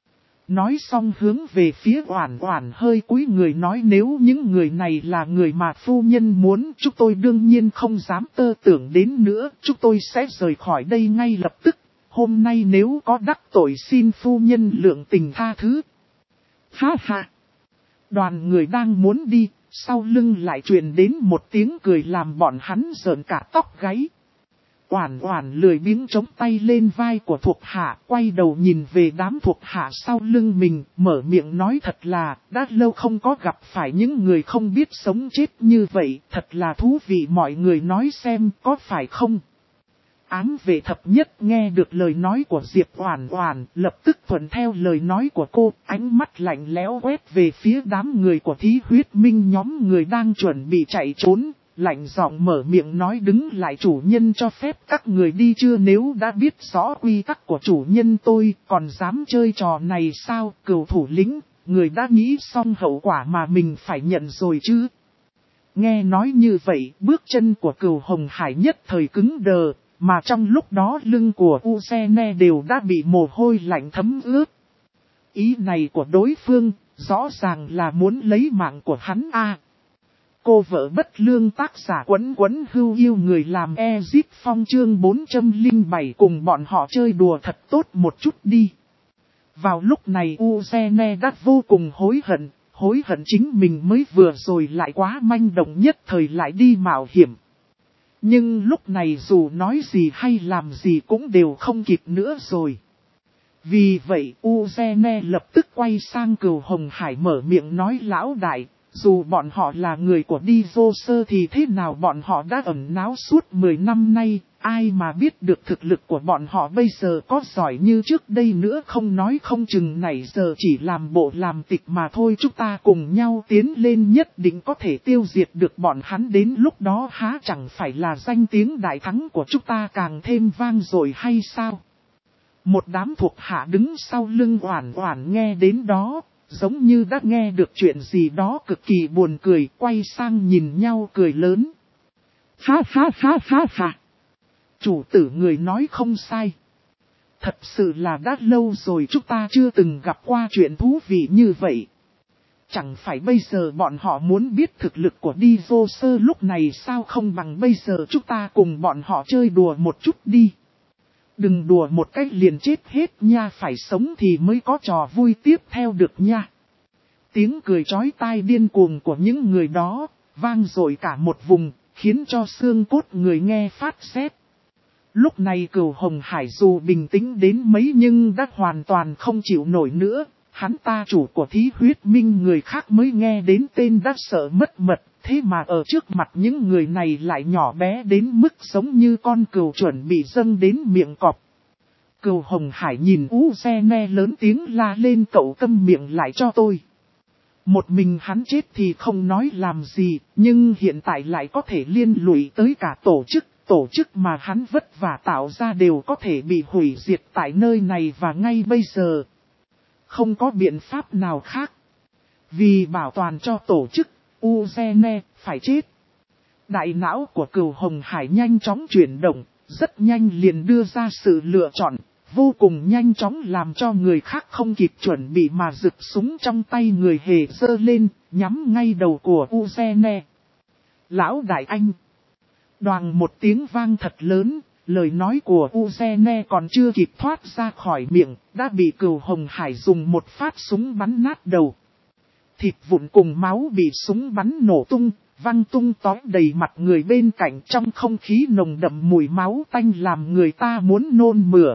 Nói xong hướng về phía Oản Oản hơi cúi người nói: nếu những người này là người mà phu nhân muốn, chúng tôi đương nhiên không dám tơ tưởng đến nữa, chúng tôi sẽ rời khỏi đây ngay lập tức. Hôm nay nếu có đắc tội xin phu nhân lượng tình tha thứ. Ha ha! Đoàn người đang muốn đi, sau lưng lại truyền đến một tiếng cười làm bọn hắn rợn cả tóc gáy. Oản Oản lười biếng chống tay lên vai của thuộc hạ, quay đầu nhìn về đám thuộc hạ sau lưng mình, mở miệng nói: thật là, đã lâu không có gặp phải những người không biết sống chết như vậy, thật là thú vị, mọi người nói xem có phải không? Ám vệ thập nhất nghe được lời nói của Diệp Oản Oản, lập tức thuận theo lời nói của cô, ánh mắt lạnh lẽo quét về phía đám người của Thí Huyết Minh, nhóm người đang chuẩn bị chạy trốn. Lạnh giọng mở miệng nói: đứng lại, chủ nhân cho phép các người đi chưa? Nếu đã biết rõ quy tắc của chủ nhân tôi, còn dám chơi trò này sao? Cửu thủ lĩnh, người đã nghĩ xong hậu quả mà mình phải nhận rồi chứ? Nghe nói như vậy, bước chân của Cửu Hồng Hải nhất thời cứng đờ, mà trong lúc đó lưng của Uzene đều đã bị mồ hôi lạnh thấm ướt. Ý này của đối phương, rõ ràng là muốn lấy mạng của hắn a. Cô vợ bất lương tác giả Quấn Quấn Hưu yêu người làm Ezip Phong chương 407 cùng bọn họ chơi đùa thật tốt một chút đi. Vào lúc này Uzene đã vô cùng hối hận chính mình mới vừa rồi lại quá manh động nhất thời lại đi mạo hiểm. Nhưng lúc này dù nói gì hay làm gì cũng đều không kịp nữa rồi. Vì vậy Uzene lập tức quay sang Cửu Hồng Hải mở miệng nói lão đại. Dù bọn họ là người của Đi Vô Sơ thì thế nào bọn họ đã ẩn náu suốt 10 năm nay, ai mà biết được thực lực của bọn họ bây giờ có giỏi như trước đây nữa không nói không chừng này giờ chỉ làm bộ làm tịch mà thôi chúng ta cùng nhau tiến lên nhất định có thể tiêu diệt được bọn hắn đến lúc đó há chẳng phải là danh tiếng đại thắng của chúng ta càng thêm vang dội hay sao? Một đám thuộc hạ đứng sau lưng Oản Oản nghe đến đó. Giống như đã nghe được chuyện gì đó cực kỳ buồn cười, quay sang nhìn nhau cười lớn. Ha ha ha ha ha. Chủ tử người nói không sai. Thật sự là đã lâu rồi chúng ta chưa từng gặp qua chuyện thú vị như vậy. Chẳng phải bây giờ bọn họ muốn biết thực lực của Đi Vô Sơ lúc này sao không bằng bây giờ chúng ta cùng bọn họ chơi đùa một chút đi. Đừng đùa một cách liền chết hết nha, phải sống thì mới có trò vui tiếp theo được nha. Tiếng cười chói tai điên cuồng của những người đó, vang dội cả một vùng, khiến cho xương cốt người nghe phát rét. Lúc này Cửu Hồng Hải dù bình tĩnh đến mấy nhưng đã hoàn toàn không chịu nổi nữa. Hắn ta chủ của Thí Huyết Minh người khác mới nghe đến tên đã sợ mất mật. Thế mà ở trước mặt những người này lại nhỏ bé đến mức giống như con cừu chuẩn bị dâng đến miệng cọp. Cửu Hồng Hải nhìn Uzene lớn tiếng la lên cậu câm miệng lại cho tôi. Một mình hắn chết thì không nói làm gì, nhưng hiện tại lại có thể liên lụy tới cả tổ chức mà hắn vất vả tạo ra đều có thể bị hủy diệt tại nơi này và ngay bây giờ. Không có biện pháp nào khác. Vì bảo toàn cho tổ chức, Uzene phải chết. Đại não của Cửu Hồng Hải nhanh chóng chuyển động, rất nhanh liền đưa ra sự lựa chọn, vô cùng nhanh chóng làm cho người khác không kịp chuẩn bị mà giựt súng trong tay người hề giơ lên, nhắm ngay đầu của Uzene. Lão đại anh! Đoàng một tiếng vang thật lớn, lời nói của Uzene còn chưa kịp thoát ra khỏi miệng, đã bị Cửu Hồng Hải dùng một phát súng bắn nát đầu. Thịt vụn cùng máu bị súng bắn nổ tung, văng tung tói đầy mặt người bên cạnh trong không khí nồng đậm mùi máu tanh làm người ta muốn nôn mửa.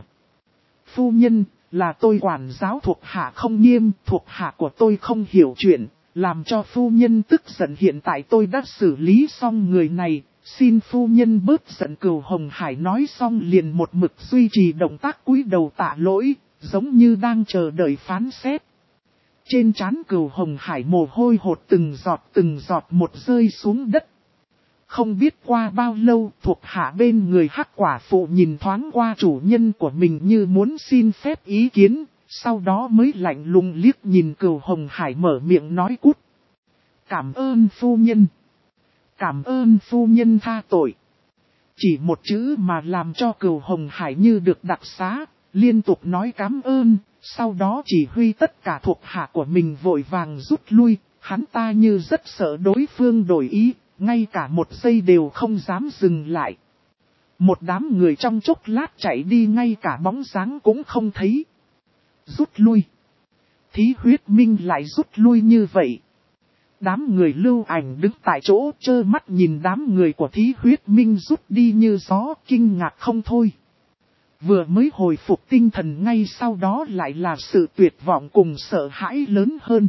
Phu nhân, là tôi quản giáo thuộc hạ không nghiêm, thuộc hạ của tôi không hiểu chuyện, làm cho phu nhân tức giận hiện tại tôi đã xử lý xong người này, xin phu nhân bớt giận. Cửu Hồng Hải nói xong liền một mực duy trì động tác cúi đầu tạ lỗi, giống như đang chờ đợi phán xét. Trên trán Cửu Hồng Hải mồ hôi hột từng giọt một rơi xuống đất. Không biết qua bao lâu thuộc hạ bên người Hắc Quả Phụ nhìn thoáng qua chủ nhân của mình như muốn xin phép ý kiến, sau đó mới lạnh lùng liếc nhìn Cửu Hồng Hải mở miệng nói cút. Cảm ơn phu nhân. Cảm ơn phu nhân tha tội. Chỉ một chữ mà làm cho Cửu Hồng Hải như được đặc xá, liên tục nói cảm ơn, sau đó chỉ huy tất cả thuộc hạ của mình vội vàng rút lui, hắn ta như rất sợ đối phương đổi ý, ngay cả một giây đều không dám dừng lại. Một đám người trong chốc lát chạy đi ngay cả bóng dáng cũng không thấy. Rút lui. Thí Huyết Minh lại rút lui như vậy. Đám người Lưu Ảnh đứng tại chỗ trơ mắt nhìn đám người của Thí Huyết Minh rút đi như gió, kinh ngạc không thôi. Vừa mới hồi phục tinh thần ngay sau đó lại là sự tuyệt vọng cùng sợ hãi lớn hơn.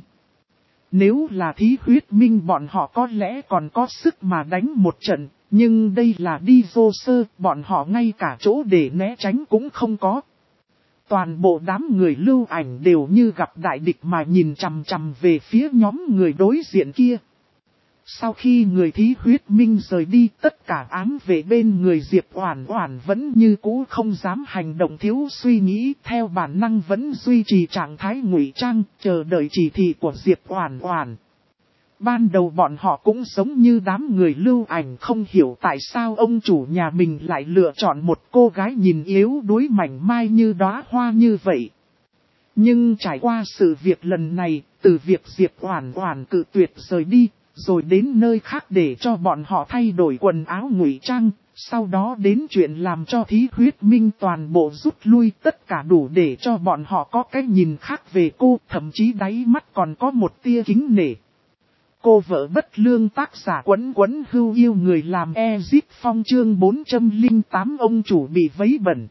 Nếu là Thí Huyết Minh bọn họ có lẽ còn có sức mà đánh một trận, nhưng đây là Đi Vô Sơ, bọn họ ngay cả chỗ để né tránh cũng không có. Toàn bộ đám người Lưu Ảnh đều như gặp đại địch mà nhìn chằm chằm về phía nhóm người đối diện kia. Sau khi người Thí Huyết Minh rời đi, tất cả ám vệ bên người Diệp Oản Oản vẫn như cũ không dám hành động thiếu suy nghĩ, theo bản năng vẫn duy trì trạng thái ngụy trang, chờ đợi chỉ thị của Diệp Oản Oản. Ban đầu bọn họ cũng giống như đám người Lưu Ảnh không hiểu tại sao ông chủ nhà mình lại lựa chọn một cô gái nhìn yếu đuối mảnh mai như đóa hoa như vậy. Nhưng trải qua sự việc lần này, từ việc Diệp Oản Oản cự tuyệt rời đi, rồi đến nơi khác để cho bọn họ thay đổi quần áo ngụy trang, sau đó đến chuyện làm cho Thí Huyết Minh toàn bộ rút lui, tất cả đủ để cho bọn họ có cái nhìn khác về cô, thậm chí đáy mắt còn có một tia kính nể. Cô vợ bất lương tác giả Quấn Quấn Hưu yêu người làm Ezip Phong chương 408 ông chủ bị vấy bẩn.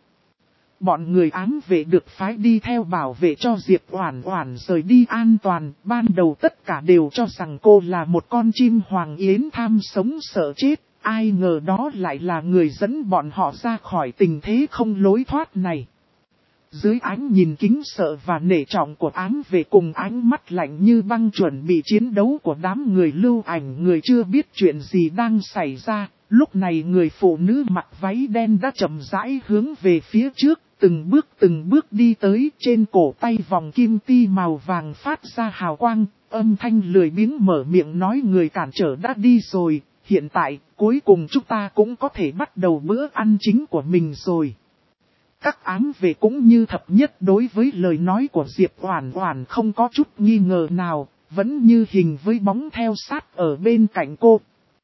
Bọn người ám vệ được phái đi theo bảo vệ cho Diệp Oản Oản rời đi an toàn, ban đầu tất cả đều cho rằng cô là một con chim hoàng yến tham sống sợ chết, ai ngờ đó lại là người dẫn bọn họ ra khỏi tình thế không lối thoát này. Dưới ánh nhìn kính sợ và nể trọng của ám vệ cùng ánh mắt lạnh như băng chuẩn bị chiến đấu của đám người Lưu Ảnh, người chưa biết chuyện gì đang xảy ra, lúc này người phụ nữ mặc váy đen đã chậm rãi hướng về phía trước, từng bước đi tới, trên cổ tay vòng kim ti màu vàng phát ra hào quang, âm thanh lười biếng mở miệng nói người cản trở đã đi rồi, hiện tại cuối cùng chúng ta cũng có thể bắt đầu bữa ăn chính của mình rồi. Các ám vệ cũng như thập nhất đối với lời nói của Diệp Oản Oản không có chút nghi ngờ nào, vẫn như hình với bóng theo sát ở bên cạnh cô.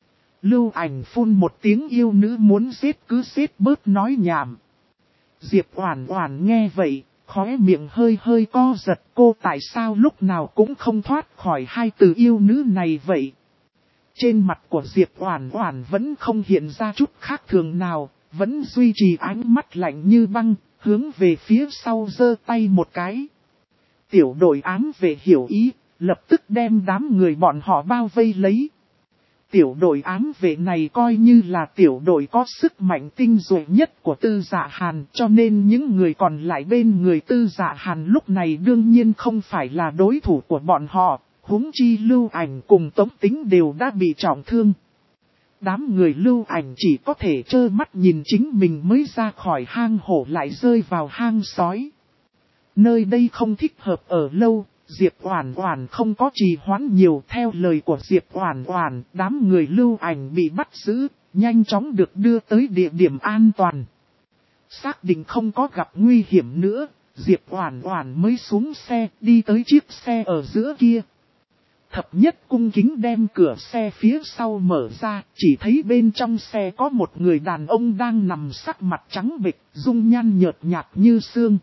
Lưu Ảnh phun một tiếng yêu nữ muốn giết cứ giết bớt nói nhảm. Diệp Oản Oản nghe vậy, khóe miệng hơi co giật, cô tại sao lúc nào cũng không thoát khỏi hai từ yêu nữ này vậy? Trên mặt của Diệp Oản Oản vẫn không hiện ra chút khác thường nào, vẫn duy trì ánh mắt lạnh như băng, hướng về phía sau giơ tay một cái. Tiểu đội ám vệ hiểu ý, lập tức đem đám người bọn họ bao vây lấy. Tiểu đội ám vệ này coi như là tiểu đội có sức mạnh tinh duệ nhất của Tư Dạ Hàn, cho nên những người còn lại bên người Tư Dạ Hàn lúc này đương nhiên không phải là đối thủ của bọn họ, huống chi Lưu Ảnh cùng Tống Tính đều đã bị trọng thương. Đám người Lưu Ảnh chỉ có thể trơ mắt nhìn chính mình mới ra khỏi hang hổ lại rơi vào hang sói. Nơi đây không thích hợp ở lâu, Diệp Oản Oản không có trì hoãn nhiều, theo lời của Diệp Oản Oản, đám người Lưu Ảnh bị bắt giữ, nhanh chóng được đưa tới địa điểm an toàn. Xác định không có gặp nguy hiểm nữa, Diệp Oản Oản mới xuống xe, đi tới chiếc xe ở giữa kia. Thập nhất cung kính đem cửa xe phía sau mở ra, chỉ thấy bên trong xe có một người đàn ông đang nằm sắc mặt trắng bệch, dung nhan nhợt nhạt như xương.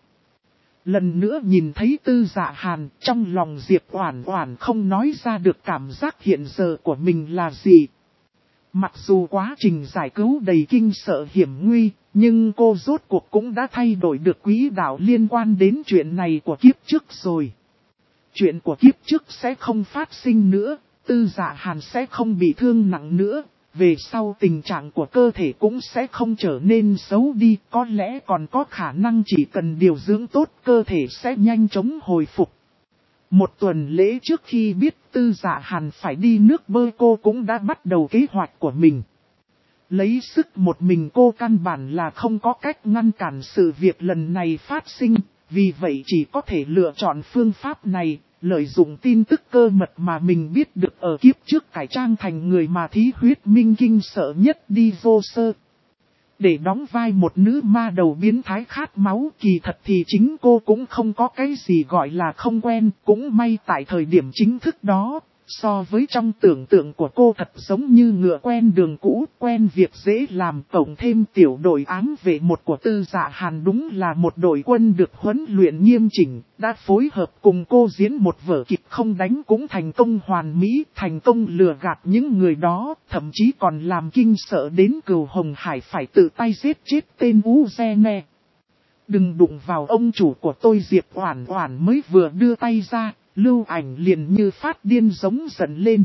Lần nữa nhìn thấy Tư Dạ Hàn, trong lòng Diệp Oản Oản không nói ra được cảm giác hiện giờ của mình là gì. Mặc dù quá trình giải cứu đầy kinh sợ hiểm nguy, nhưng cô rốt cuộc cũng đã thay đổi được quỹ đạo liên quan đến chuyện này của kiếp trước rồi. Chuyện của kiếp trước sẽ không phát sinh nữa, Tư Dạ Hàn sẽ không bị thương nặng nữa, về sau tình trạng của cơ thể cũng sẽ không trở nên xấu đi, có lẽ còn có khả năng chỉ cần điều dưỡng tốt cơ thể sẽ nhanh chóng hồi phục. Một tuần lễ trước khi biết Tư Dạ Hàn phải đi nước bơi, cô cũng đã bắt đầu kế hoạch của mình. Lấy sức một mình cô căn bản là không có cách ngăn cản sự việc lần này phát sinh, vì vậy chỉ có thể lựa chọn phương pháp này, lợi dụng tin tức cơ mật mà mình biết được ở kiếp trước cải trang thành người mà Thí Huyết Minh kinh sợ nhất đi vô sơ. Để đóng vai một nữ ma đầu biến thái khát máu, kỳ thật thì chính cô cũng không có cái gì gọi là không quen, cũng may tại thời điểm chính thức đó. So với trong tưởng tượng của cô thật giống như ngựa quen đường cũ, quen việc dễ làm, cộng thêm tiểu đội ám vệ một của Tư Dạ Hàn đúng là một đội quân được huấn luyện nghiêm chỉnh, đã phối hợp cùng cô diễn một vở kịch không đánh cũng thành công hoàn mỹ, thành công lừa gạt những người đó, thậm chí còn làm kinh sợ đến Cừu Hồng Hải phải tự tay giết chết tên Uzene. Đừng đụng vào ông chủ của tôi, Diệp Oản Oản mới vừa đưa tay ra. Lưu Ảnh liền như phát điên giống giận lên.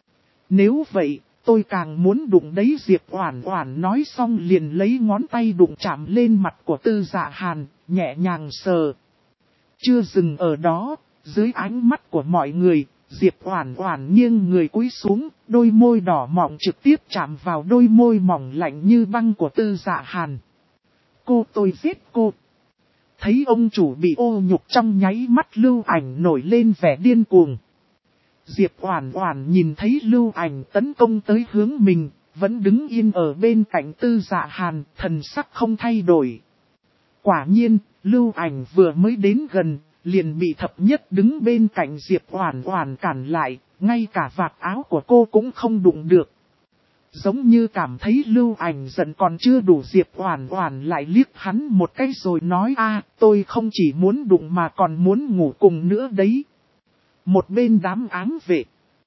Nếu vậy, tôi càng muốn đụng đấy, Diệp Oản Oản nói xong liền lấy ngón tay đụng chạm lên mặt của Tư Dạ Hàn, nhẹ nhàng sờ. Chưa dừng ở đó, dưới ánh mắt của mọi người, Diệp Oản Oản nghiêng người cúi xuống, đôi môi đỏ mọng trực tiếp chạm vào đôi môi mỏng lạnh như băng của Tư Dạ Hàn. Tôi giết cô. Thấy ông chủ bị ô nhục trong nháy mắt Lưu Ảnh nổi lên vẻ điên cuồng. Diệp Oản Oản nhìn thấy Lưu Ảnh tấn công tới hướng mình, vẫn đứng yên ở bên cạnh Tư Dạ Hàn, thần sắc không thay đổi. Quả nhiên, Lưu Ảnh vừa mới đến gần, liền bị thập nhất đứng bên cạnh Diệp Oản Oản cản lại, ngay cả vạt áo của cô cũng không đụng được. Giống như cảm thấy Lưu Ảnh giận còn chưa đủ, Diệp Oản Oản lại liếc hắn một cái rồi nói tôi không chỉ muốn đụng mà còn muốn ngủ cùng nữa đấy. Một bên đám ám vệ.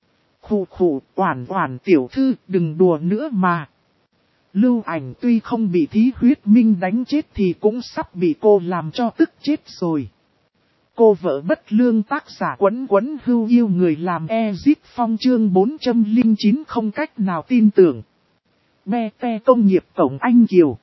Khụ khụ, Oản Oản tiểu thư đừng đùa nữa mà. Lưu Ảnh tuy không bị Thí Huyết Minh đánh chết thì cũng sắp bị cô làm cho tức chết rồi. Cô vợ bất lương, tác giả Quấn Quấn Hưu yêu người làm Exit Phong chương 409 không cách nào tin tưởng. Be te công nghiệp cổng Anh Kiều.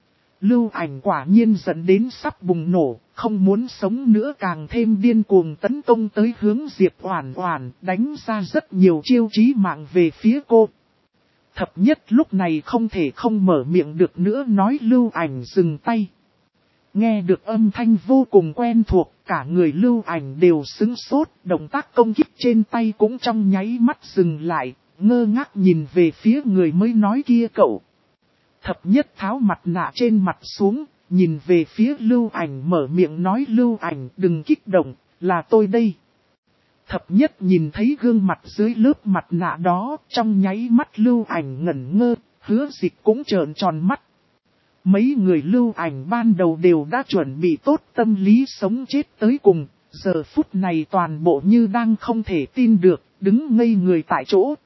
Lưu Ảnh quả nhiên dẫn đến sắp bùng nổ, không muốn sống nữa càng thêm điên cuồng tấn công tới hướng Diệp Oản Oản, đánh ra rất nhiều chiêu chí mạng về phía cô. Thập nhất lúc này không thể không mở miệng được nữa, nói Lưu Ảnh dừng tay. Nghe được âm thanh vô cùng quen thuộc, cả người Lưu Ảnh đều sững sốt, động tác công kích trên tay cũng trong nháy mắt dừng lại, ngơ ngác nhìn về phía người mới nói kia. Cậu thập nhất tháo mặt nạ trên mặt xuống, nhìn về phía Lưu Ảnh mở miệng nói Lưu Ảnh đừng kích động, là tôi đây. Thập nhất nhìn thấy gương mặt dưới lớp mặt nạ đó, trong nháy mắt Lưu Ảnh ngẩn ngơ, Hứa Dịch cũng trợn tròn mắt. Mấy người Lưu Ảnh ban đầu đều đã chuẩn bị tốt tâm lý sống chết tới cùng, giờ phút này toàn bộ như đang không thể tin được, đứng ngây người tại chỗ.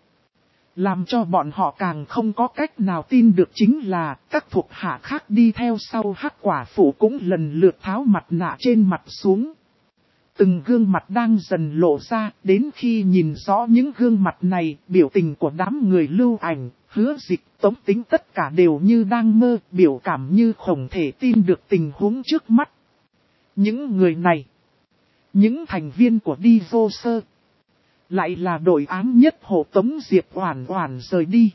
Làm cho bọn họ càng không có cách nào tin được chính là các thuộc hạ khác đi theo sau Hắc Quả Phụ cũng lần lượt tháo mặt nạ trên mặt xuống. Từng gương mặt đang dần lộ ra, đến khi nhìn rõ những gương mặt này, biểu tình của đám người Lưu Ảnh, Hứa Dịch, Tống Tính tất cả đều như đang mơ, biểu cảm như không thể tin được tình huống trước mắt. Những người này, những thành viên của Đi Vô Sơ, lại là đội ám nhất hộ tống Diệp Oản Oản rời đi.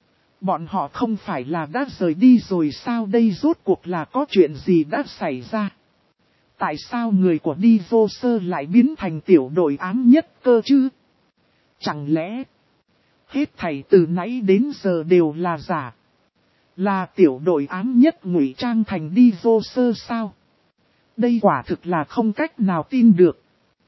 Bọn họ không phải là đã rời đi rồi sao, đây rốt cuộc là có chuyện gì đã xảy ra? Tại sao người của Đi Vô Sơ lại biến thành tiểu đội ám nhất cơ chứ? Chẳng lẽ hết thảy từ nãy đến giờ đều là giả? Là tiểu đội ám nhất ngụy trang thành Đi Vô Sơ sao? Đây quả thực là không cách nào tin được.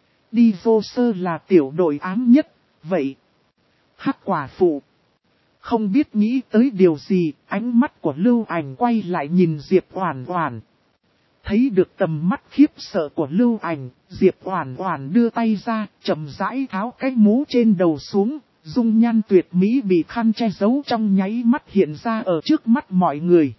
Đi Vô Sơ là tiểu đội ám nhất, vậy Hắc Quả Phụ không biết nghĩ tới điều gì, ánh mắt của Lưu Ảnh quay lại nhìn Diệp Oản Oản. Thấy được tầm mắt khiếp sợ của Lưu Ảnh, Diệp Oản Oản đưa tay ra, chậm rãi tháo cái mũ trên đầu xuống, dung nhan tuyệt mỹ bị khăn che giấu trong nháy mắt hiện ra ở trước mắt mọi người.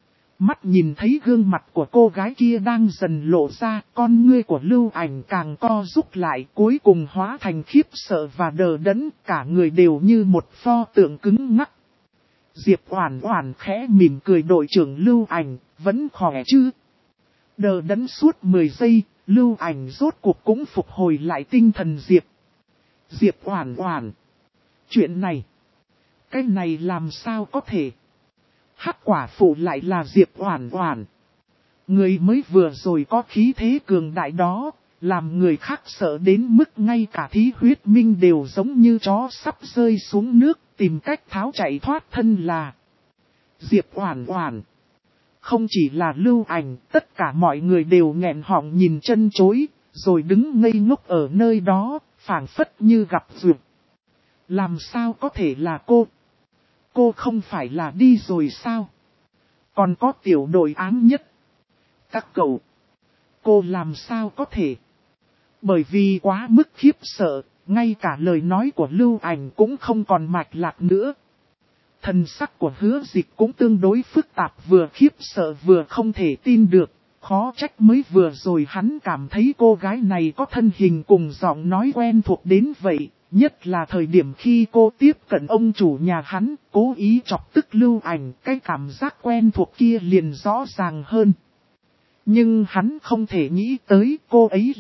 Mắt nhìn thấy gương mặt của cô gái kia đang dần lộ ra, con ngươi của Lưu Ảnh càng co rút lại, cuối cùng hóa thành khiếp sợ và đờ đẫn, cả người đều như một pho tượng cứng ngắc. Diệp Oản Oản khẽ mỉm cười, đội trưởng Lưu Ảnh, vẫn khỏe chứ? Đờ đẫn suốt 10 giây, Lưu Ảnh rốt cuộc cũng phục hồi lại tinh thần. Diệp Oản Oản, chuyện này, cái này làm sao có thể? Hắc Quả Phụ lại là Diệp Oản Oản. Người mới vừa rồi có khí thế cường đại đó, làm người khác sợ đến mức ngay cả Thí Huyết Minh đều giống như chó sắp rơi xuống nước, tìm cách tháo chạy thoát thân là Diệp Oản Oản. Không chỉ là Lưu Ảnh, tất cả mọi người đều nghẹn họng nhìn chân chối, rồi đứng ngây ngốc ở nơi đó, phảng phất như gặp duyệt. Làm sao có thể là cô? Cô không phải là đi rồi sao? Còn có tiểu đội ám nhất. Các cậu, cô làm sao có thể? Bởi vì quá mức khiếp sợ, ngay cả lời nói của Lưu Ảnh cũng không còn mạch lạc nữa. Thần sắc của Hứa Dịch cũng tương đối phức tạp, vừa khiếp sợ vừa không thể tin được. Khó trách mới vừa rồi hắn cảm thấy cô gái này có thân hình cùng giọng nói quen thuộc đến vậy. Nhất là thời điểm khi cô tiếp cận ông chủ nhà hắn, cố ý chọc tức Lưu Ảnh, cái cảm giác quen thuộc kia liền rõ ràng hơn. Nhưng hắn không thể nghĩ tới cô ấy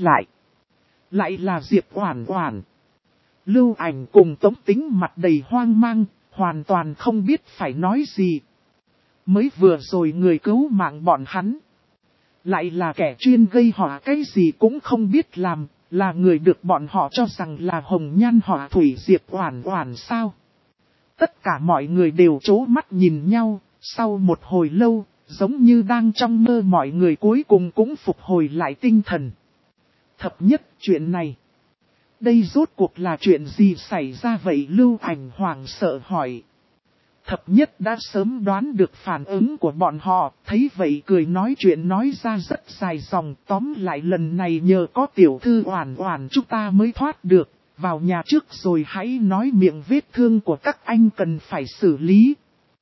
lại là Diệp Oản Oản. Lưu Ảnh cùng Tống Tính mặt đầy hoang mang, hoàn toàn không biết phải nói gì. Mới vừa rồi người cứu mạng bọn hắn, lại là kẻ chuyên gây họa cái gì cũng không biết làm, là người được bọn họ cho rằng là hồng nhan họa thủy Diệp Oản Oản sao? Tất cả mọi người đều trố mắt nhìn nhau, sau một hồi lâu, giống như đang trong mơ, mọi người cuối cùng cũng phục hồi lại tinh thần. Thập nhất, chuyện này, Đây rốt cuộc là chuyện gì xảy ra vậy? Lưu Ảnh hoảng sợ hỏi. Thập nhất đã sớm đoán được phản ứng của bọn họ, thấy vậy cười nói chuyện nói ra rất dài dòng, tóm lại lần này nhờ có tiểu thư Oản Oản chúng ta mới thoát được, vào nhà trước rồi hãy nói miệng vết thương của các anh cần phải xử lý.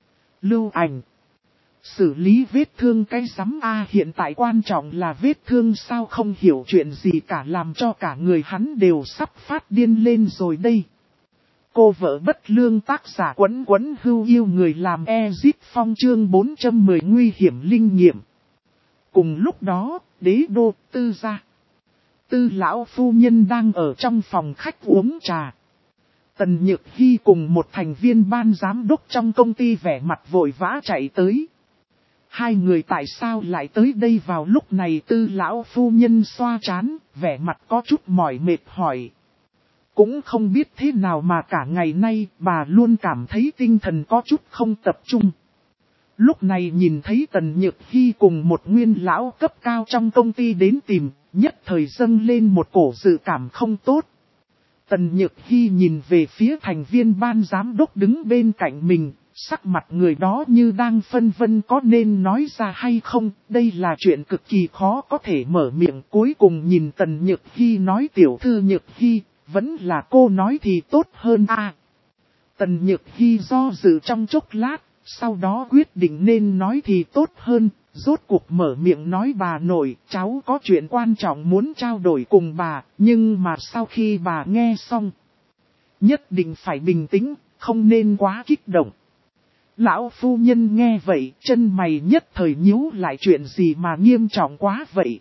Lưu Ảnh. Xử lý vết thương cái rắm a, hiện tại quan trọng là vết thương sao, không hiểu chuyện gì cả, làm cho cả người hắn đều sắp phát điên lên rồi đây. Cô vợ bất lương, tác giả Quấn Quấn Hưu Yêu người làm Ezit Phong, chương 410 nguy hiểm linh nghiệm. Cùng lúc đó, đế đô Tư gia. Tư lão phu nhân đang ở trong phòng khách uống trà. Tần Nhược Hy cùng một thành viên ban giám đốc trong công ty vẻ mặt vội vã chạy tới. Hai người tại sao lại tới đây vào lúc này? Tư lão phu nhân xoa trán, vẻ mặt có chút mỏi mệt hỏi. Cũng không biết thế nào mà cả ngày nay bà luôn cảm thấy tinh thần có chút không tập trung. Lúc này nhìn thấy Tần Nhược Hy cùng một nguyên lão cấp cao trong công ty đến tìm, nhất thời dâng lên một cổ dự cảm không tốt. Tần Nhược Hy nhìn về phía thành viên ban giám đốc đứng bên cạnh mình, sắc mặt người đó như đang phân vân có nên nói ra hay không. Đây là chuyện cực kỳ khó có thể mở miệng. Cuối cùng nhìn Tần Nhược Hy nói tiểu thư Nhược Hy, vẫn là cô nói thì tốt hơn a. Tần Nhược Hy do dự trong chốc lát, sau đó quyết định nên nói thì tốt hơn, rốt cuộc mở miệng nói bà nội, cháu có chuyện quan trọng muốn trao đổi cùng bà, nhưng mà sau khi bà nghe xong, nhất định phải bình tĩnh, không nên quá kích động. Lão phu nhân nghe vậy, chân mày nhất thời nhíu lại, chuyện gì mà nghiêm trọng quá vậy?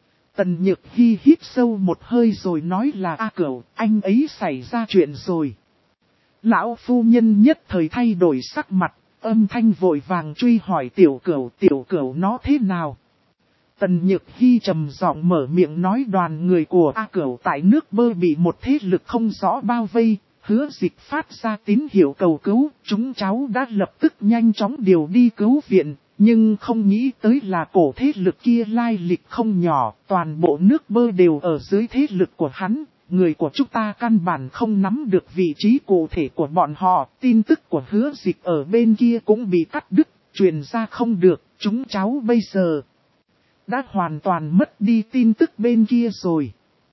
Tần Nhược Hy hít sâu một hơi rồi nói là A Cửu, anh ấy xảy ra chuyện rồi. Lão phu nhân nhất thời thay đổi sắc mặt, âm thanh vội vàng truy hỏi tiểu Cửu nó thế nào? Tần Nhược Hy trầm giọng mở miệng nói đoàn người của A Cửu tại nước Bơ bị một thế lực không rõ bao vây, Hứa Dịch phát ra tín hiệu cầu cứu, chúng cháu đã lập tức nhanh chóng điều đi cứu viện. Nhưng không nghĩ tới là cổ thế lực kia lai lịch không nhỏ, toàn bộ nước Bơ đều ở dưới thế lực của hắn, người của chúng ta căn bản không nắm được vị trí cụ thể của bọn họ, tin tức của Hứa Dịch ở bên kia cũng bị cắt đứt, truyền ra không được, chúng cháu bây giờ đã hoàn toàn mất đi tin tức bên kia rồi.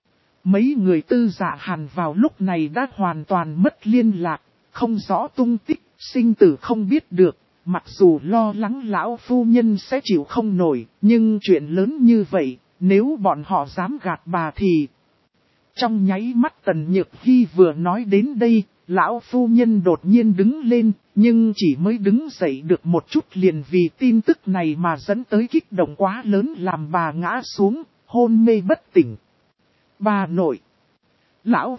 Mấy người Tư Dạ Hàn vào lúc này đã hoàn toàn mất liên lạc, không rõ tung tích, sinh tử không biết được. Mặc dù lo lắng lão phu nhân sẽ chịu không nổi, nhưng chuyện lớn như vậy, nếu bọn họ dám gạt bà thì... Trong nháy mắt Tần Nhược Hy vừa nói đến đây, lão phu nhân đột nhiên đứng lên, nhưng chỉ mới đứng dậy được một chút liền vì tin tức này mà dẫn tới kích động quá lớn làm bà ngã xuống, hôn mê bất tỉnh. Bà nội! Lão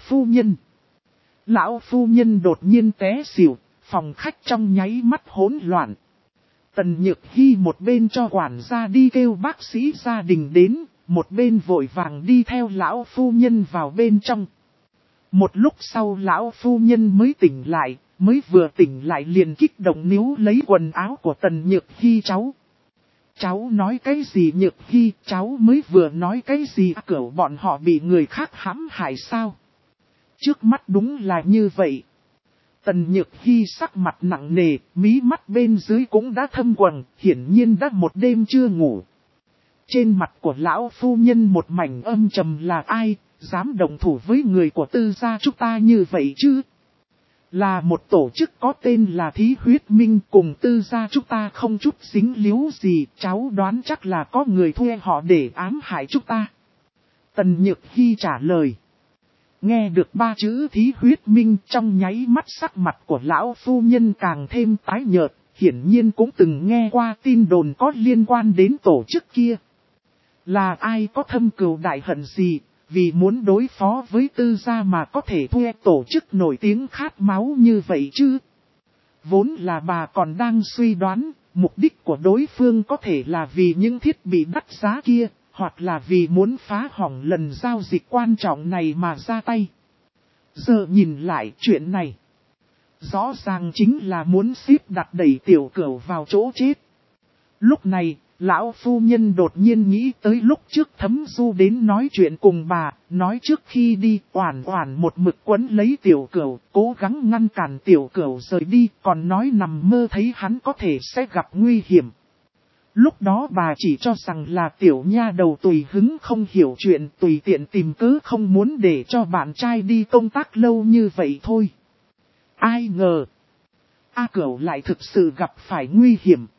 phu nhân đột nhiên té xỉu. Phòng khách trong nháy mắt hỗn loạn. Tần Nhược Hy một bên cho quản gia đi kêu bác sĩ gia đình đến, một bên vội vàng đi theo lão phu nhân vào bên trong. Một lúc sau lão phu nhân mới tỉnh lại, mới vừa tỉnh lại liền kích động níu lấy quần áo của Tần Nhược Hy cháu. Cháu nói cái gì Nhược Hy, cháu mới vừa nói cái gì Cửu bọn họ bị người khác hãm hại sao? Trước mắt đúng là như vậy. Tần Nhược Hy sắc mặt nặng nề, mí mắt bên dưới cũng đã thâm quầng, hiển nhiên đã một đêm chưa ngủ. Trên mặt của lão phu nhân một mảnh âm trầm là ai, dám đồng thủ với người của Tư gia chúng ta như vậy chứ? Là một tổ chức có tên là Thí Huyết Minh cùng Tư gia chúng ta không chút dính líu gì, cháu đoán chắc là có người thuê họ để ám hại chúng ta. Tần Nhược Hy trả lời. Nghe được ba chữ Thí Huyết Minh trong nháy mắt sắc mặt của lão phu nhân càng thêm tái nhợt, hiển nhiên cũng từng nghe qua tin đồn có liên quan đến tổ chức kia. Là ai có thâm cừu đại hận gì, vì muốn đối phó với Tư gia mà có thể thuê tổ chức nổi tiếng khát máu như vậy chứ? Vốn là bà còn đang suy đoán, mục đích của đối phương có thể là vì những thiết bị đắt giá kia. Hoặc là vì muốn phá hỏng lần giao dịch quan trọng này mà ra tay. Giờ nhìn lại chuyện này. Rõ ràng chính là muốn xếp đặt đẩy tiểu Cửu vào chỗ chết. Lúc này, Lão phu nhân đột nhiên nghĩ tới lúc trước Thấm Du đến nói chuyện cùng bà, nói trước khi đi Oản Oản một mực quấn lấy Tiểu Cửu, cố gắng ngăn cản Tiểu Cửu rời đi, còn nói nằm mơ thấy hắn có thể sẽ gặp nguy hiểm. Lúc đó bà chỉ cho rằng là tiểu nha đầu tùy hứng không hiểu chuyện, tùy tiện tìm cớ không muốn để cho bạn trai đi công tác lâu như vậy thôi. Ai ngờ, A Cửu lại thực sự gặp phải nguy hiểm.